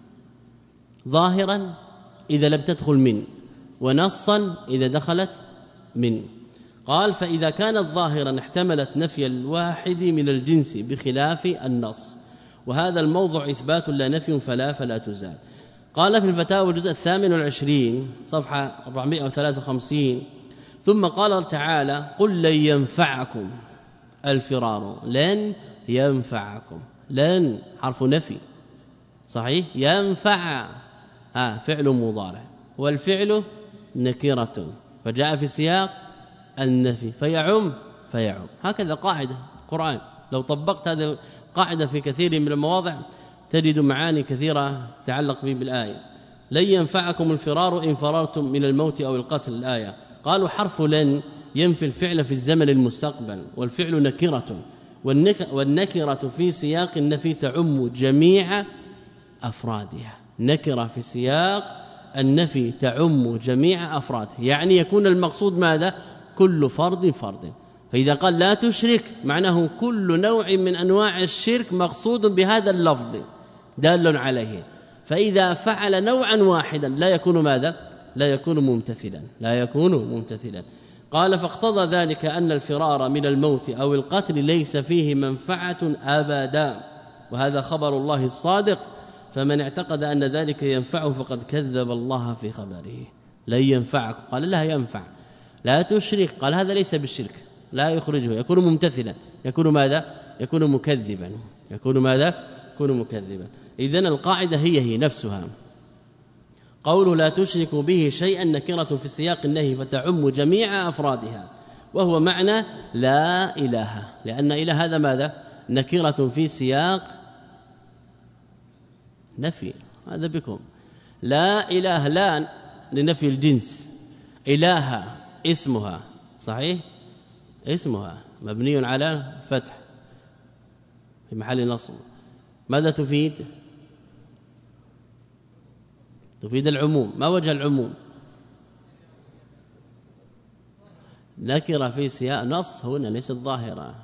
ظاهرا إذا لم تدخل من، ونصا إذا دخلت من. قال فإذا كانت ظاهرا احتملت نفي الواحد من الجنس بخلاف النص، وهذا الموضع إثبات لا نفي فلا فلا تزاد. قال في الفتاوى الجزء الثامن والعشرين صفحة أربعمائة وثلاثة وخمسين ثم قال تعالى قل لن ينفعكم الفرار، لن ينفعكم، لن حرف نفي صحيح، ينفع ها فعل مضارع والفعل نكرة فجاء في سياق النفي فيعم فيعم، هكذا قاعدة القرآن. لو طبقت هذه القاعدة في كثير من المواضع تجد معاني كثيرة تتعلق به بالآية. لن ينفعكم الفرار إن فررتم من الموت أو القتل، الآية. قالوا حرف لن ينفي الفعل في الزمن المستقبل، والفعل نكرة، والنكرة في سياق النفي تعم جميع أفرادها، نكرة في سياق النفي تعم جميع أفرادها، يعني يكون المقصود ماذا؟ كل فرد فرد. فإذا قال لا تشرك معناه كل نوع من أنواع الشرك مقصود بهذا اللفظ دال عليه، فإذا فعل نوعا واحدا لا يكون ماذا؟ لا يكون ممتثلا، لا يكون ممتثلا. قال فاقتضى ذلك أن الفرار من الموت أو القتل ليس فيه منفعة أبدا، وهذا خبر الله الصادق فمن اعتقد أن ذلك ينفعه فقد كذب الله في خبره. لن ينفعك، قال لا ينفع. لا تشرك، قال هذا ليس بالشرك، لا يخرجه، يكون ممتثلا، يكون ماذا؟ يكون مكذبا، يكون ماذا؟ يكون مكذبا. إذن القاعدة هي هي نفسها. قوله لا تشركوا به شيئا نكرة في سياق النهي فتعم جميع أفرادها، وهو معنى لا إله، لأن إله هذا ماذا؟ نكرة في سياق نفي، هذا بكم. لا إله لا لنفي الجنس، إله اسمها صحيح، اسمها مبني على فتح في محل نصب. ماذا تفيد؟ تفيد العموم. ما وجه العموم؟ نكرة في سياق نص هنا ليست ظاهرة.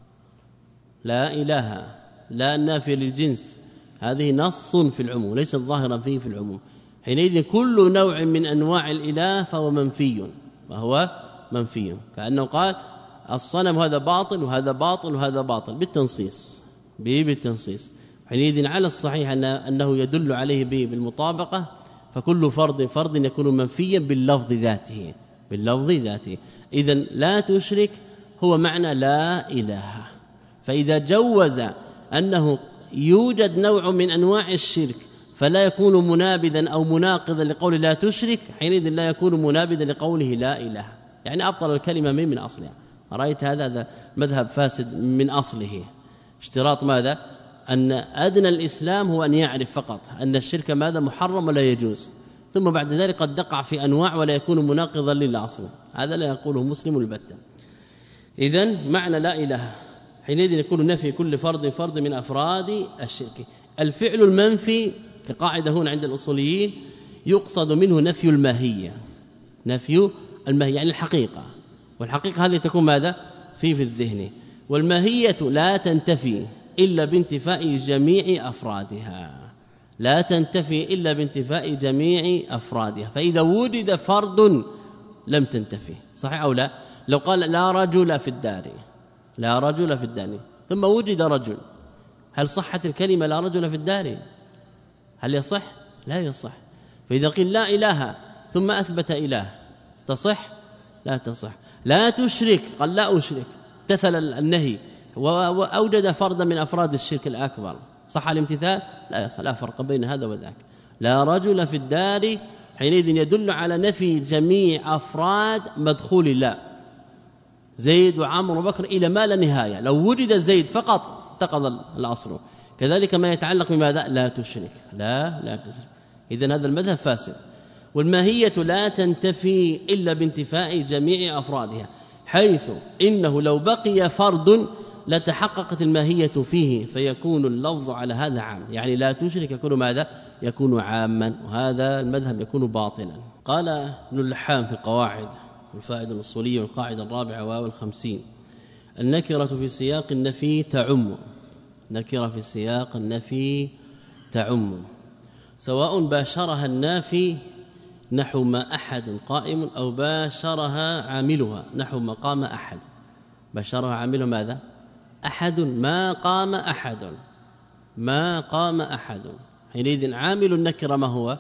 لا إله لا النافية للجنس، هذه نص في العموم ليست ظاهرة فيه في العموم. حينئذ كل نوع من أنواع الإله فهو منفي، وهو منفي، كأنه قال الصنم هذا باطل وهذا باطل وهذا باطل بالتنصيص، به بالتنصيص. حينئذ على الصحيح أنه يدل عليه به بالمطابقة، فكل فرض فرض يكون منفيا باللفظ ذاته، باللفظ ذاته. إذن لا تشرك هو معنى لا إله. فإذا جوز أنه يوجد نوع من أنواع الشرك فلا يكون منابذا أو مناقضا لقول لا تشرك، حينئذ لا يكون منابذا لقوله لا إله، يعني أبطل الكلمة من من أصلها. رأيت هذا هذا مذهب فاسد من أصله. اشتراط ماذا؟ أن أدنى الإسلام هو أن يعرف فقط أن الشرك ماذا؟ محرم ولا يجوز، ثم بعد ذلك قد دقع في أنواع ولا يكون مناقضا للأصل، هذا لا يقوله مسلم البتة. إذن معنى لا إله حينئذ يكون نفي كل فرد فرد من أفراد الشرك. الفعل المنفي كقاعدة هنا عند الأصوليين يقصد منه نفي الماهية، نفي الماهية يعني الحقيقة، والحقيقة هذه تكون ماذا؟ في في الذهن. والماهية لا تنتفي إلا بانتفاء جميع أفرادها، لا تنتفي إلا بانتفاء جميع أفرادها. فإذا وجد فرد لم تنتفي، صحيح أو لا؟ لو قال لا رجل في الدار، لا رجل في الدار، ثم وجد رجل، هل صحت الكلمة لا رجل في الدار؟ هل يصح؟ لا يصح. فإذا قيل لا إله ثم أثبت إله تصح؟ لا تصح. لا تشرك، قال لا أشرك، امتثل النهي وأوجد فردا من أفراد الشرك الأكبر، صح الامتثال؟ لا يصح، لا فرق بين هذا وذاك. لا رجل في الدار حينئذ يدل على نفي جميع أفراد مدخول لا، زيد وعمر وبكر إلى ما لا نهاية. لو وجد زيد فقط انتقض الأصل. كذلك ما يتعلق بماذا؟ لا تشرك، لا لا تشرك. إذن هذا المذهب فاسد. والماهية لا تنتفي إلا بانتفاء جميع أفرادها، حيث إنه لو بقي فرد لتحققت الماهية فيه، فيكون اللفظ على هذا عام، يعني لا تشرك يكون ماذا؟ يكون عاما، وهذا المذهب يكون باطلا. قال ابن اللحام في القواعد الفائدة الأصولية والقاعدة الرابعة والخمسين: النكرة في سياق النفي تعم، نكرة في سياق النفي تعم، سواء باشرها النافي نحو ما أحد قائم أو باشرها عاملها نحو ما قام أحد. باشرها عاملها ماذا؟ أحد، ما قام أحد، ما قام أحد. حينئذ عامل النكرة ما هو؟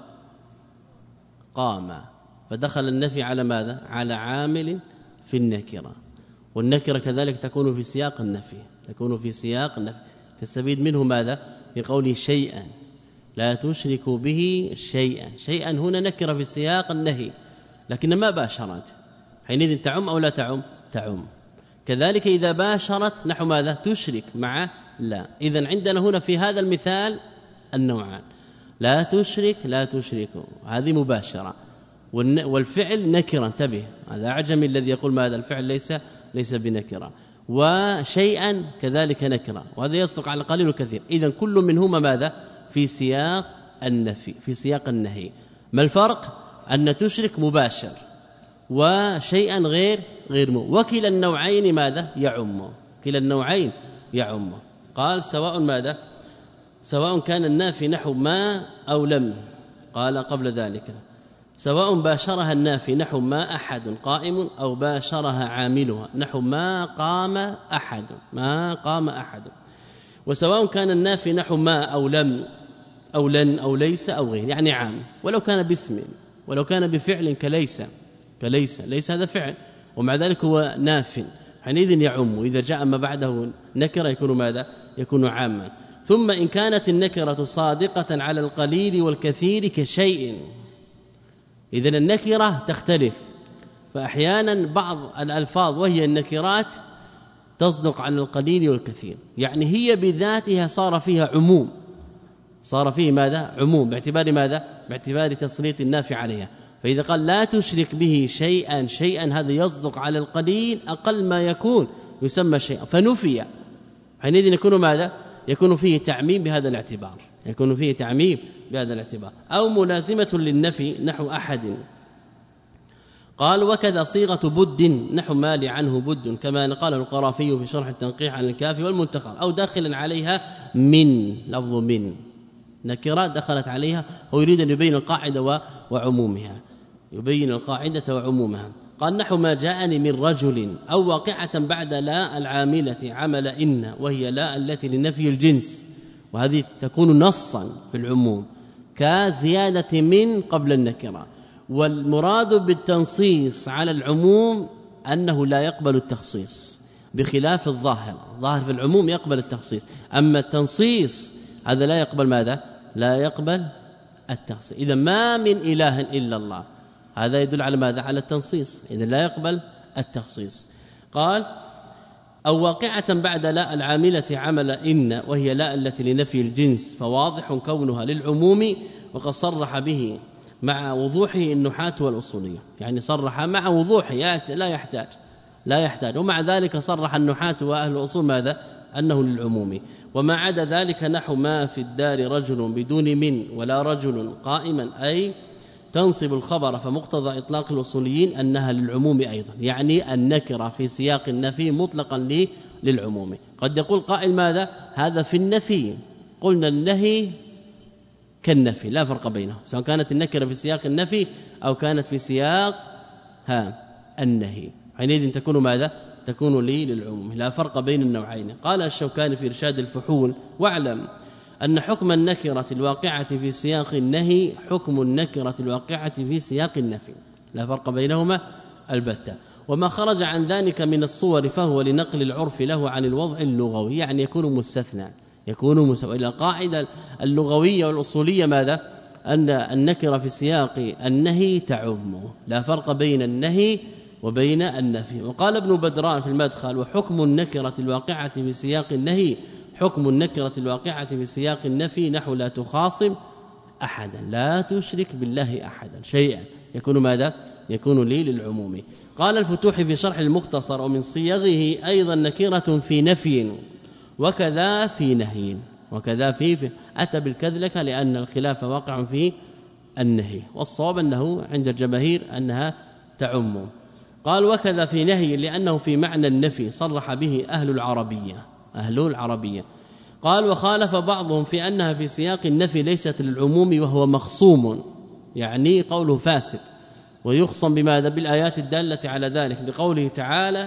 قام، فدخل النفي على ماذا؟ على عامل في النكرة. والنكرة كذلك تكون في سياق النفي، تكون في سياق النفي، تستفيد منه ماذا؟ في قوله شيئا، لا تشركوا به شيئا. شيئا هنا نكرة في سياق النهي لكن ما باشرت، حينئذ تعم أو لا تعم؟ تعم. كذلك إذا باشرت نحو ماذا؟ تشرك مع لا. إذن عندنا هنا في هذا المثال النوعان، لا تشرك لا تشركوا، هذه مباشرة، والفعل نكرة، انتبه، هذا أعجمي الذي يقول ماذا؟ الفعل ليس ليس بنكرة. وشيئا كذلك نكرة، وهذا يصدق على القليل والكثير. إذن كل منهما ماذا؟ في سياق النفي، في سياق النهي. ما الفرق؟ أن تشرك مباشر وشيئا غير غير مو. وكلا النوعين ماذا؟ يعم، كلا النوعين يعم. قال سواء ماذا؟ سواء كان النافي نحو ما أو لم. قال قبل ذلك سواء باشرها النافي نحو ما أحد قائم أو باشرها عاملها نحو ما قام أحد، ما قام أحد. وسواء كان النافي نحو ما أو لم أو لن أو ليس أو غير، يعني عام، ولو كان باسم ولو كان بفعل كليس كليس ليس هذا فعل ومع ذلك هو ناف، حينئذ يعم. إذا جاء ما بعده نكرة يكون ماذا؟ يكون عاما. ثم إن كانت النكرة صادقة على القليل والكثير كشيء، إذن النكرة تختلف، فأحيانا بعض الألفاظ وهي النكرات تصدق على القليل والكثير، يعني هي بذاتها صار فيها عموم، صار فيه ماذا؟ عموم، باعتبار ماذا؟ باعتبار تسليط النافع عليها. فإذا قال لا تشرك به شيئا شيئا، هذا يصدق على القليل، أقل ما يكون يسمى شيئا، فنفي، حينئذ يكون ماذا؟ يكون فيه تعميم بهذا الاعتبار، يكون فيه تعميم بهذا الاعتبار. أو ملازمة للنفي نحو أحد. قال وكذا صيغة بد نحو مال عنه بد، كما قال القرافي في شرح التنقيح عن الكافي والمنتخب، أو داخلا عليها من، لفظ من نكرات دخلت عليها، هو يريد أن يبين القاعدة وعمومها، يبين القاعدة وعمومها. قال نحو ما جاءني من رجل، أو واقعة بعد لا العاملة عمل إن، وهي لا التي لنفي الجنس، وهذه تكون نصا في العموم كزيادة من قبل النكرة. والمراد بالتنصيص على العموم أنه لا يقبل التخصيص، بخلاف الظاهر، الظاهر في العموم يقبل التخصيص، أما التنصيص هذا لا يقبل ماذا؟ لا يقبل التخصيص. إذا ما من إله إلا الله، هذا يدل على ماذا؟ على التنصيص، إذا لا يقبل التخصيص. قال أو واقعة بعد لا العاملة عمل إن، وهي لا التي لنفي الجنس، فواضح كونها للعموم، وقد صرح به مع وضوحه النحاة والأصولية، يعني صرح مع وضوحه لا يحتاج لا يحتاج ومع ذلك صرح النحاة وأهل الأصول ماذا؟ أنه للعموم. وما عدا ذلك نحو ما في الدار رجل بدون من، ولا رجل قائما، أي تنصب الخبر، فمقتضى إطلاق الأصوليين أنها للعموم أيضا، يعني النكرة في سياق النفي مطلقا للعموم. قد يقول قائل ماذا؟ هذا في النفي، قلنا النهي كالنفي لا فرق بينه، سواء كانت النكرة في سياق النفي أو كانت في سياق ها النهي، حينئذ تكون ماذا؟ تكون لي للعموم، لا فرق بين النوعين. قال الشوكاني في إرشاد الفحول واعلم أن حكم النكرة الواقعة في سياق النهي حكم النكرة الواقعة في سياق النفي، لا فرق بينهما البتة. وما خرج عن ذلك من الصور فهو لنقل العرف له عن الوضع اللغوي، يعني يكون مستثنى، يكون مسوى إلى القاعدة اللغوية والأصولية ماذا؟ أن النكرة في سياق النهي تعم، لا فرق بين النهي وبين النفي. وقال ابن بدران في المدخل وحكم النكرة الواقعة في سياق النهي حكم النكرة الواقعة في سياق النفي نحو لا تخاصم أحدا، لا تشرك بالله أحدا شيئا، يكون ماذا؟ يكون لي للعموم. قال الفتوح في شرح المختصر ومن صيغه أيضا نكرة في نفي وكذا في نهي، وكذا في, في أتى بالكذلك لأن الخلاف واقع في النهي، والصواب أنه عند الجماهير أنها تعم. قال وكذا في نهي لأنه في معنى النفي صرح به أهل العربية أهل العربية. قال وخالف بعضهم في أنها في سياق النفي ليست للعموم وهو مخصوم، يعني قوله فاسد، ويخصم بماذا؟ بالآيات الدالة على ذلك، بقوله تعالى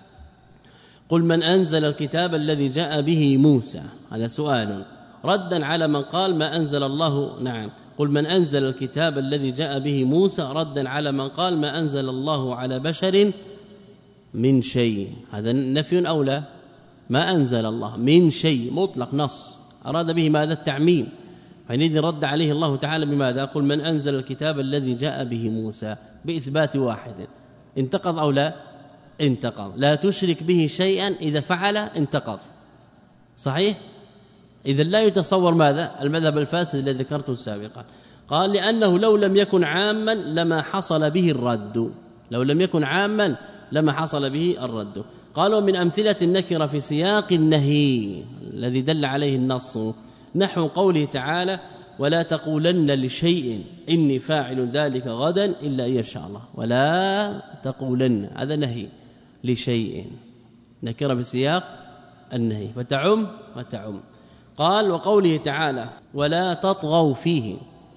قل من أنزل الكتاب الذي جاء به موسى، هذا سؤال ردا على من قال ما أنزل الله، نعم قل من أنزل الكتاب الذي جاء به موسى ردا على من قال ما أنزل الله على بشر من شيء، هذا نفي أو لا؟ ما أنزل الله من شيء مطلق نص، أراد به ماذا؟ التعميم، حينئذ رد عليه الله تعالى بماذا؟ قل من أنزل الكتاب الذي جاء به موسى، بإثبات واحد، انتقض أو لا؟ انتقض. لا تشرك به شيئا إذا فعل انتقض، صحيح؟ إذا لا يتصور ماذا؟ المذهب الفاسد الذي ذكرته سابقا. قال لأنه لو لم يكن عاما لما حصل به الرد، لو لم يكن عاما لما حصل به الرد. قالوا من أمثلة النكرة في سياق النهي الذي دل عليه النص نحو قوله تعالى ولا تقولن لشيء إني فاعل ذلك غدا إلا إن شاء الله، ولا تقولن، هذا نهي لشيء، نكرة في سياق النهي فتعم وتعم. قال وقوله تعالى ولا تطغوا فيه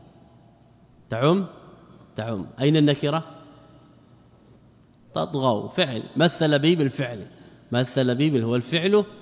تعم تعم، أين النكرة؟ تطغوا فعل، مثل به بالفعل، مثل به هو الفعل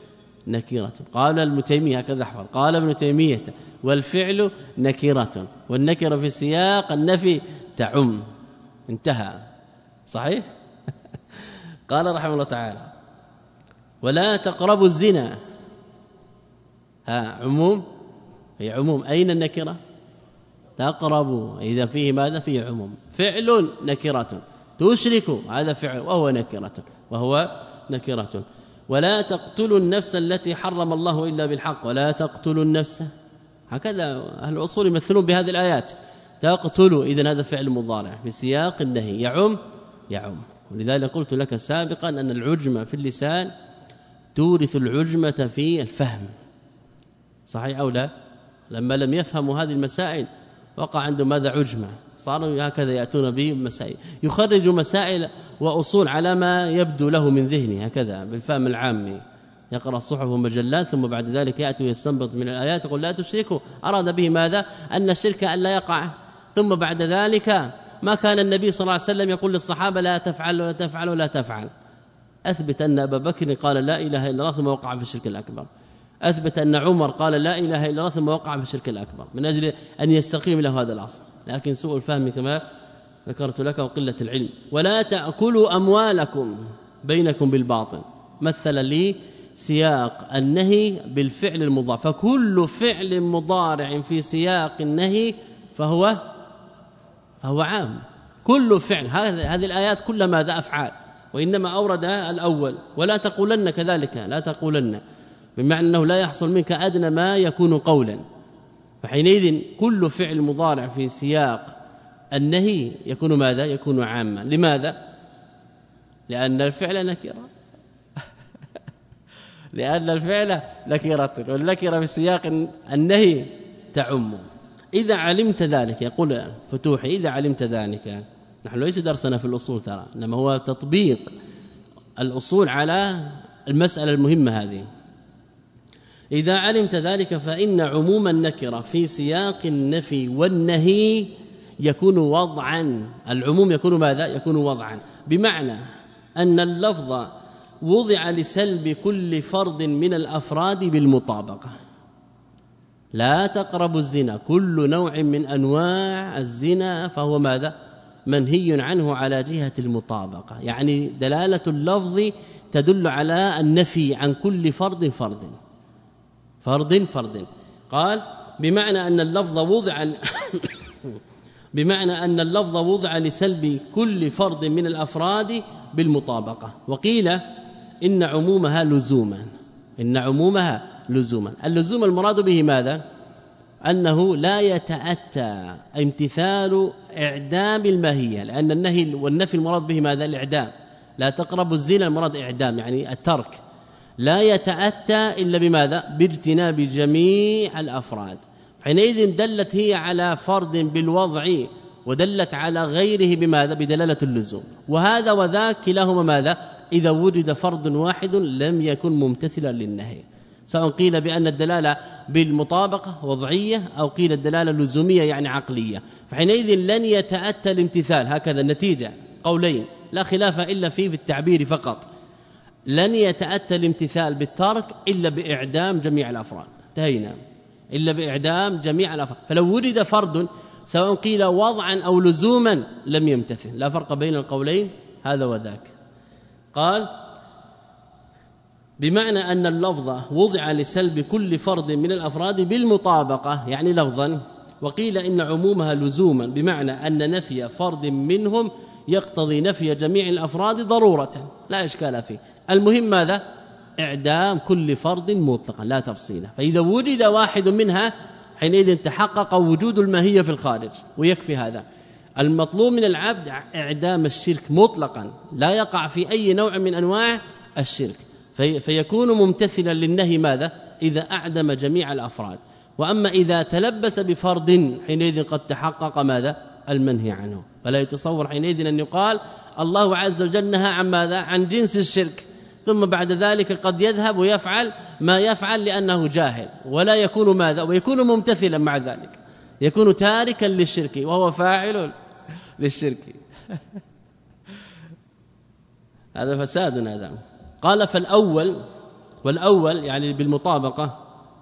نكرة. قال ابن تيمية هكذا احفظ، قال ابن تيمية والفعل نكرة والنكرة في سياق النفي تعم. انتهى. صحيح. قال رحمه الله تعالى ولا تقربوا الزنا. ها عموم، هي عموم. أين النكرة؟ تقربوا، إذا فيه ماذا؟ فيه عموم. فعل نكرة، تشركوا هذا فعل وهو نكرة وهو نكرة. ولا تقتلوا النفس التي حرم الله إلا بالحق. ولا تقتلوا النفس، هكذا أهل الأصول يمثلون بهذه الآيات. تقتلوا، إذن هذا فعل مضارع في سياق النهي يعم يعم. ولذلك قلت لك سابقا أن العجمة في اللسان تورث العجمة في الفهم. صحيح أو لا؟ لما لم يفهموا هذه المسائل وقع عندهم ماذا؟ عجمة. صاروا هكذا يأتون بمسائل، يخرج مسائل وأصول على ما يبدو له من ذهنه، هكذا بالفهم العامي. يقرأ الصحف والمجلات ثم بعد ذلك يأتي ويستنبط من الآيات يقول لا تشركوا، أراد به ماذا؟ أن الشرك أن لا يقع. ثم بعد ذلك ما كان النبي صلى الله عليه وسلم يقول للصحابة لا تفعل ولا تفعل ولا تفعل. أثبت أن أبا بكر قال لا إله إلا الله ثم وقع في الشرك الأكبر. أثبت أن عمر قال لا إله إلا الله ثم وقع في الشرك الأكبر، من أجل أن يستقيم له هذا الأصل. لكن سوء الفهم كما ذكرت لك وقلة العلم. ولا تأكلوا أموالكم بينكم بالباطل، مثل لي سياق النهي بالفعل المضارع، فكل فعل مضارع في سياق النهي فهو فهو عام. كل فعل، هذه الآيات كلها ماذا؟ أفعال، وإنما أورد الأول. ولا تقولن كذلك، لا تقولن بمعنى أنه لا يحصل منك أدنى ما يكون قولا. فحينئذ كل فعل مضارع في سياق النهي يكون ماذا؟ يكون عاما. لماذا؟ لأن الفعل نكرة لأن الفعل نكرة، والنكرة في سياق النهي تعم. إذا علمت ذلك، يقول فتوحي إذا علمت ذلك، نحن ليس درسنا في الأصول ترى، إنما هو تطبيق الأصول على المسألة المهمة هذه. إذا علمت ذلك فإن عموم النكرة في سياق النفي والنهي يكون وضعا. العموم يكون ماذا؟ يكون وضعا، بمعنى أن اللفظ وضع لسلب كل فرد من الأفراد بالمطابقة. لا تقربوا الزنا، كل نوع من أنواع الزنا فهو ماذا؟ منهي عنه على جهة المطابقة، يعني دلالة اللفظ تدل على النفي عن كل فرد فرد فرد فرد. قال بمعنى أن اللفظ وضع بمعنى أن اللفظ وضع لسلب كل فرد من الأفراد بالمطابقة. وقيل إن عمومها لزوما، إن عمومها لزوما. اللزوم المراد به ماذا؟ أنه لا يتأتى امتثال إعدام الماهية، لأن النهي والنفي المراد به ماذا؟ الإعدام. لا تقربوا الزنا المراد إعدام، يعني الترك. لا يتأتى إلا بماذا؟ باجتناب جميع الأفراد. حينئذ دلت هي على فرد بالوضع، ودلت على غيره بماذا؟ بدلالة اللزوم. وهذا وذاك كلاهما ماذا؟ إذا وجد فرد واحد لم يكن ممتثلا للنهي، سواء قيل بأن الدلالة بالمطابقة وضعية أو قيل الدلالة لزومية يعني عقلية. فحينئذ لن يتأتى الامتثال، هكذا النتيجة. قولين لا خلاف إلا فيه في التعبير فقط. لن يتأتى الامتثال بالترك إلا بإعدام جميع الأفراد، انتهينا، إلا بإعدام جميع الأفراد. فلو وجد فرد سواء قيل وضعا أو لزوما لم يمتثل، لا فرق بين القولين هذا وذاك. قال بمعنى أن اللفظ وضع لسلب كل فرد من الأفراد بالمطابقة يعني لفظا. وقيل إن عمومها لزوما، بمعنى أن نفي فرد منهم يقتضي نفي جميع الأفراد ضرورة، لا إشكال فيه. المهم ماذا؟ إعدام كل فرد مطلقا لا تفصيلا. فإذا وجد واحد منها حينئذ تحقق وجود الماهية في الخارج، ويكفي هذا. المطلوب من العبد إعدام الشرك مطلقا، لا يقع في أي نوع من أنواع الشرك، في فيكون ممتثلا للنهي ماذا؟ إذا أعدم جميع الأفراد. وأما إذا تلبس بفرد حينئذ قد تحقق ماذا؟ المنهي عنه. فلا يتصور حينئذ أن يقال الله عز وجل نهى عن ماذا؟ عن جنس الشرك، ثم بعد ذلك قد يذهب ويفعل ما يفعل لأنه جاهل، ولا يكون ماذا؟ ويكون ممتثلا مع ذلك، يكون تاركا للشرك وهو فاعل للشرك. هذا فساد هذا. قال فالأول والأول يعني بالمطابقة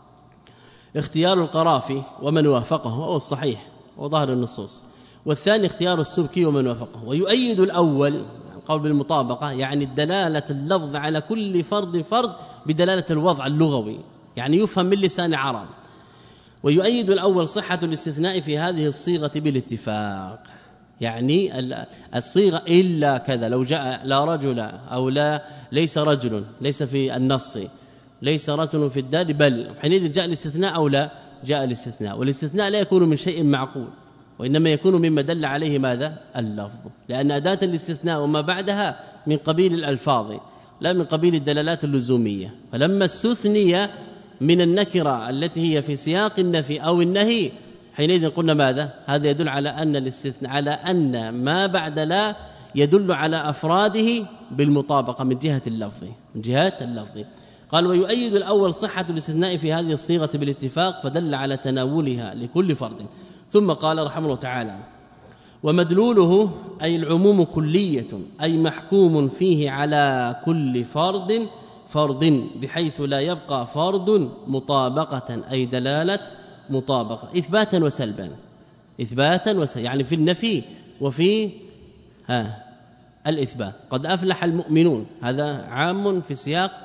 اختيار القرافي ومن وافقه هو الصحيح وظاهر النصوص، والثاني اختيار السبكي ومن وافقه. ويؤيد الأول القول بالمطابقة يعني الدلالة اللفظ على كل فرد فرد بدلالة الوضع اللغوي، يعني يفهم من لسان عرب. ويؤيد الأول صحة الاستثناء في هذه الصيغة بالاتفاق، يعني الصيغة إلا كذا، لو جاء لا رجل أو لا ليس رجل، ليس في النص ليس رجل في الدار، بل حينئذ جاء الاستثناء أو لا جاء الاستثناء. والاستثناء لا يكون من شيء معقول، وإنما يكون مما دل عليه ماذا؟ اللفظ، لأن أداة الاستثناء وما بعدها من قبيل الألفاظ لا من قبيل الدلالات اللزومية. فلما استثني من النكرة التي هي في سياق النفي أو النهي حينئذ قلنا ماذا؟ هذا يدل على أن الاستثناء على أن ما بعد لا يدل على أفراده بالمطابقة من جهة اللفظ من جهة اللفظ. قال ويؤيد الأول صحة الاستثناء في هذه الصيغة بالاتفاق فدل على تناولها لكل فرد. ثم قال رحمه الله تعالى ومدلوله أي العموم كلية أي محكوم فيه على كل فرد فرد بحيث لا يبقى فرد مطابقة أي دلالة مطابقة إثباتا وسلبا إثباتا وسلبا، يعني في النفي وفي ها الإثبات. قد أفلح المؤمنون هذا عام في سياق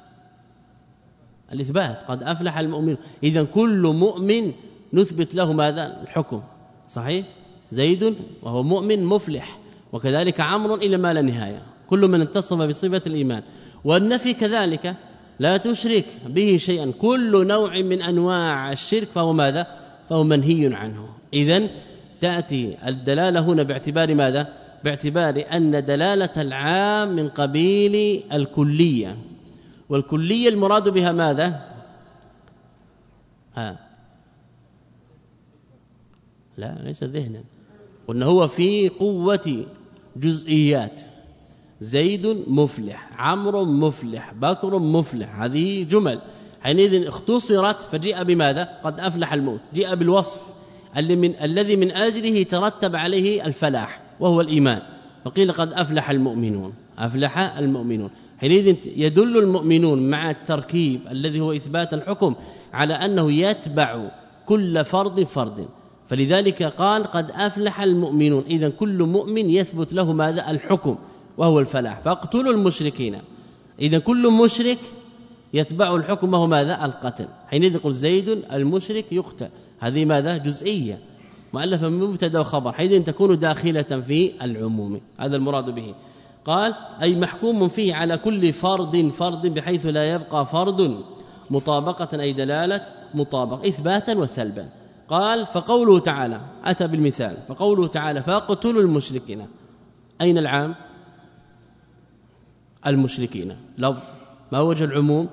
الإثبات، قد أفلح المؤمنون، إذا كل مؤمن نثبت له ماذا؟ الحكم صحيح، زيد وهو مؤمن مفلح، وكذلك عمرو إلى ما لا نهاية، كل من اتصف بصفة الإيمان. والنفي كذلك لا تشرك به شيئا، كل نوع من أنواع الشرك فهو ماذا؟ فهو منهي عنه. إذن تأتي الدلالة هنا باعتبار ماذا؟ باعتبار أن دلالة العام من قبيل الكلية، والكلية المراد بها ماذا؟ ها لا ليس ذهنا، قلنا هو في قوة جزئيات، زيد مفلح، عمرو مفلح، بكر مفلح، هذه جمل حينئذ اختصرت فجيء بماذا؟ قد أفلح الموت، جاء بالوصف اللي من الذي من أجله ترتب عليه الفلاح وهو الإيمان، فقيل قد أفلح المؤمنون، أفلح المؤمنون. حينئذ يدل المؤمنون مع التركيب الذي هو إثبات الحكم على أنه يتبع كل فرد فرد، فلذلك قال قد أفلح المؤمنون، إذن كل مؤمن يثبت له ماذا؟ الحكم وهو الفلاح. فاقتلوا المشركين، إذن كل مشرك يتبع الحكم وهو ماذا؟ القتل. حينئذ يقول زيد المشرك يقتل، هذه ماذا؟ جزئية مؤلفة من مبتدا وخبر، حينئذ تكون داخلة في العموم، هذا المراد به. قال أي محكوم فيه على كل فرد فرد بحيث لا يبقى فرد مطابقة أي دلالة مطابقة إثباتا وسلبا. قال فقوله تعالى أتى بالمثال، فقوله تعالى فاقتلوا المشركين، أين العام؟ المشركين، لفظ ما وجه العموم؟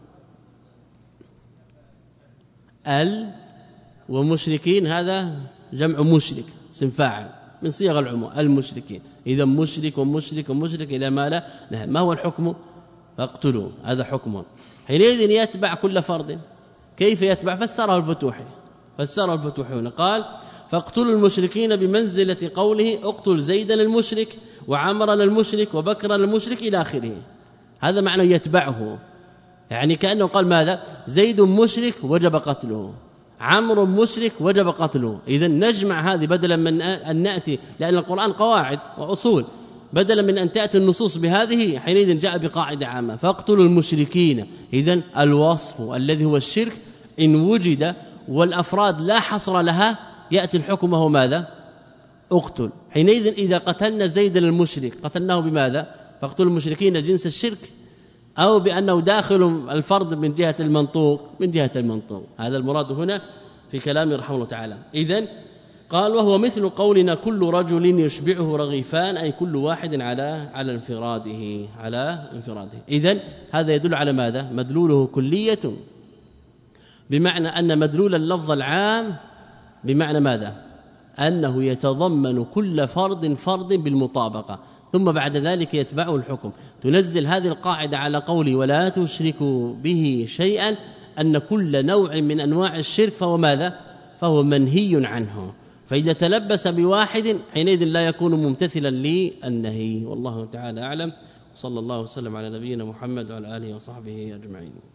ال ومشركين هذا جمع مشرك اسم فاعل من صيغ العموم، المشركين، إذا مشرك ومشرك ومشرك إلى ما لا نهاية. ما هو الحكم؟ فاقتلوا، هذا حكم. حينئذ يتبع كل فرد، كيف يتبع؟ فسره الفتوحي، فسره الفتوحي قال فاقتلوا المشركين بمنزلة قوله اقتل زيدا المشرك وعمرا المشرك وبكرا المشرك إلى آخره، هذا معنى يتبعه، يعني كأنه قال ماذا؟ زيد مشرك وجب قتله، عمرو مشرك وجب قتله. إذا نجمع هذه بدلا من أن نأتي، لأن القرآن قواعد وأصول، بدلا من أن تأتي النصوص بهذه حينئذ جاء بقاعدة عامة فاقتلوا المشركين. إذن الوصف الذي هو الشرك إن وجد والأفراد لا حصر لها يأتي الحكم وهو ماذا؟ اقتل. حينئذ إذا قتلنا زيدا المشرك قتلناه بماذا؟ فاقتلوا المشركين جنس الشرك، أو بأنه داخل الفرد من جهة المنطوق، من جهة المنطوق، هذا المراد هنا في كلام رحمه الله تعالى. إذن قال وهو مثل قولنا كل رجل يشبعه رغيفان، أي كل واحد على على انفراده، على انفراده. إذن هذا يدل على ماذا؟ مدلوله كلية، بمعنى أن مدلول اللفظ العام بمعنى ماذا؟ أنه يتضمن كل فرد فرد بالمطابقة، ثم بعد ذلك يتبعه الحكم. تنزل هذه القاعدة على قولي ولا تشركوا به شيئا، أن كل نوع من أنواع الشرك فهو ماذا؟ فهو منهي عنه، فإذا تلبس بواحد حينئذ لا يكون ممتثلا للنهي. والله تعالى أعلم، صلى الله وسلم على نبينا محمد وعلى اله وصحبه اجمعين.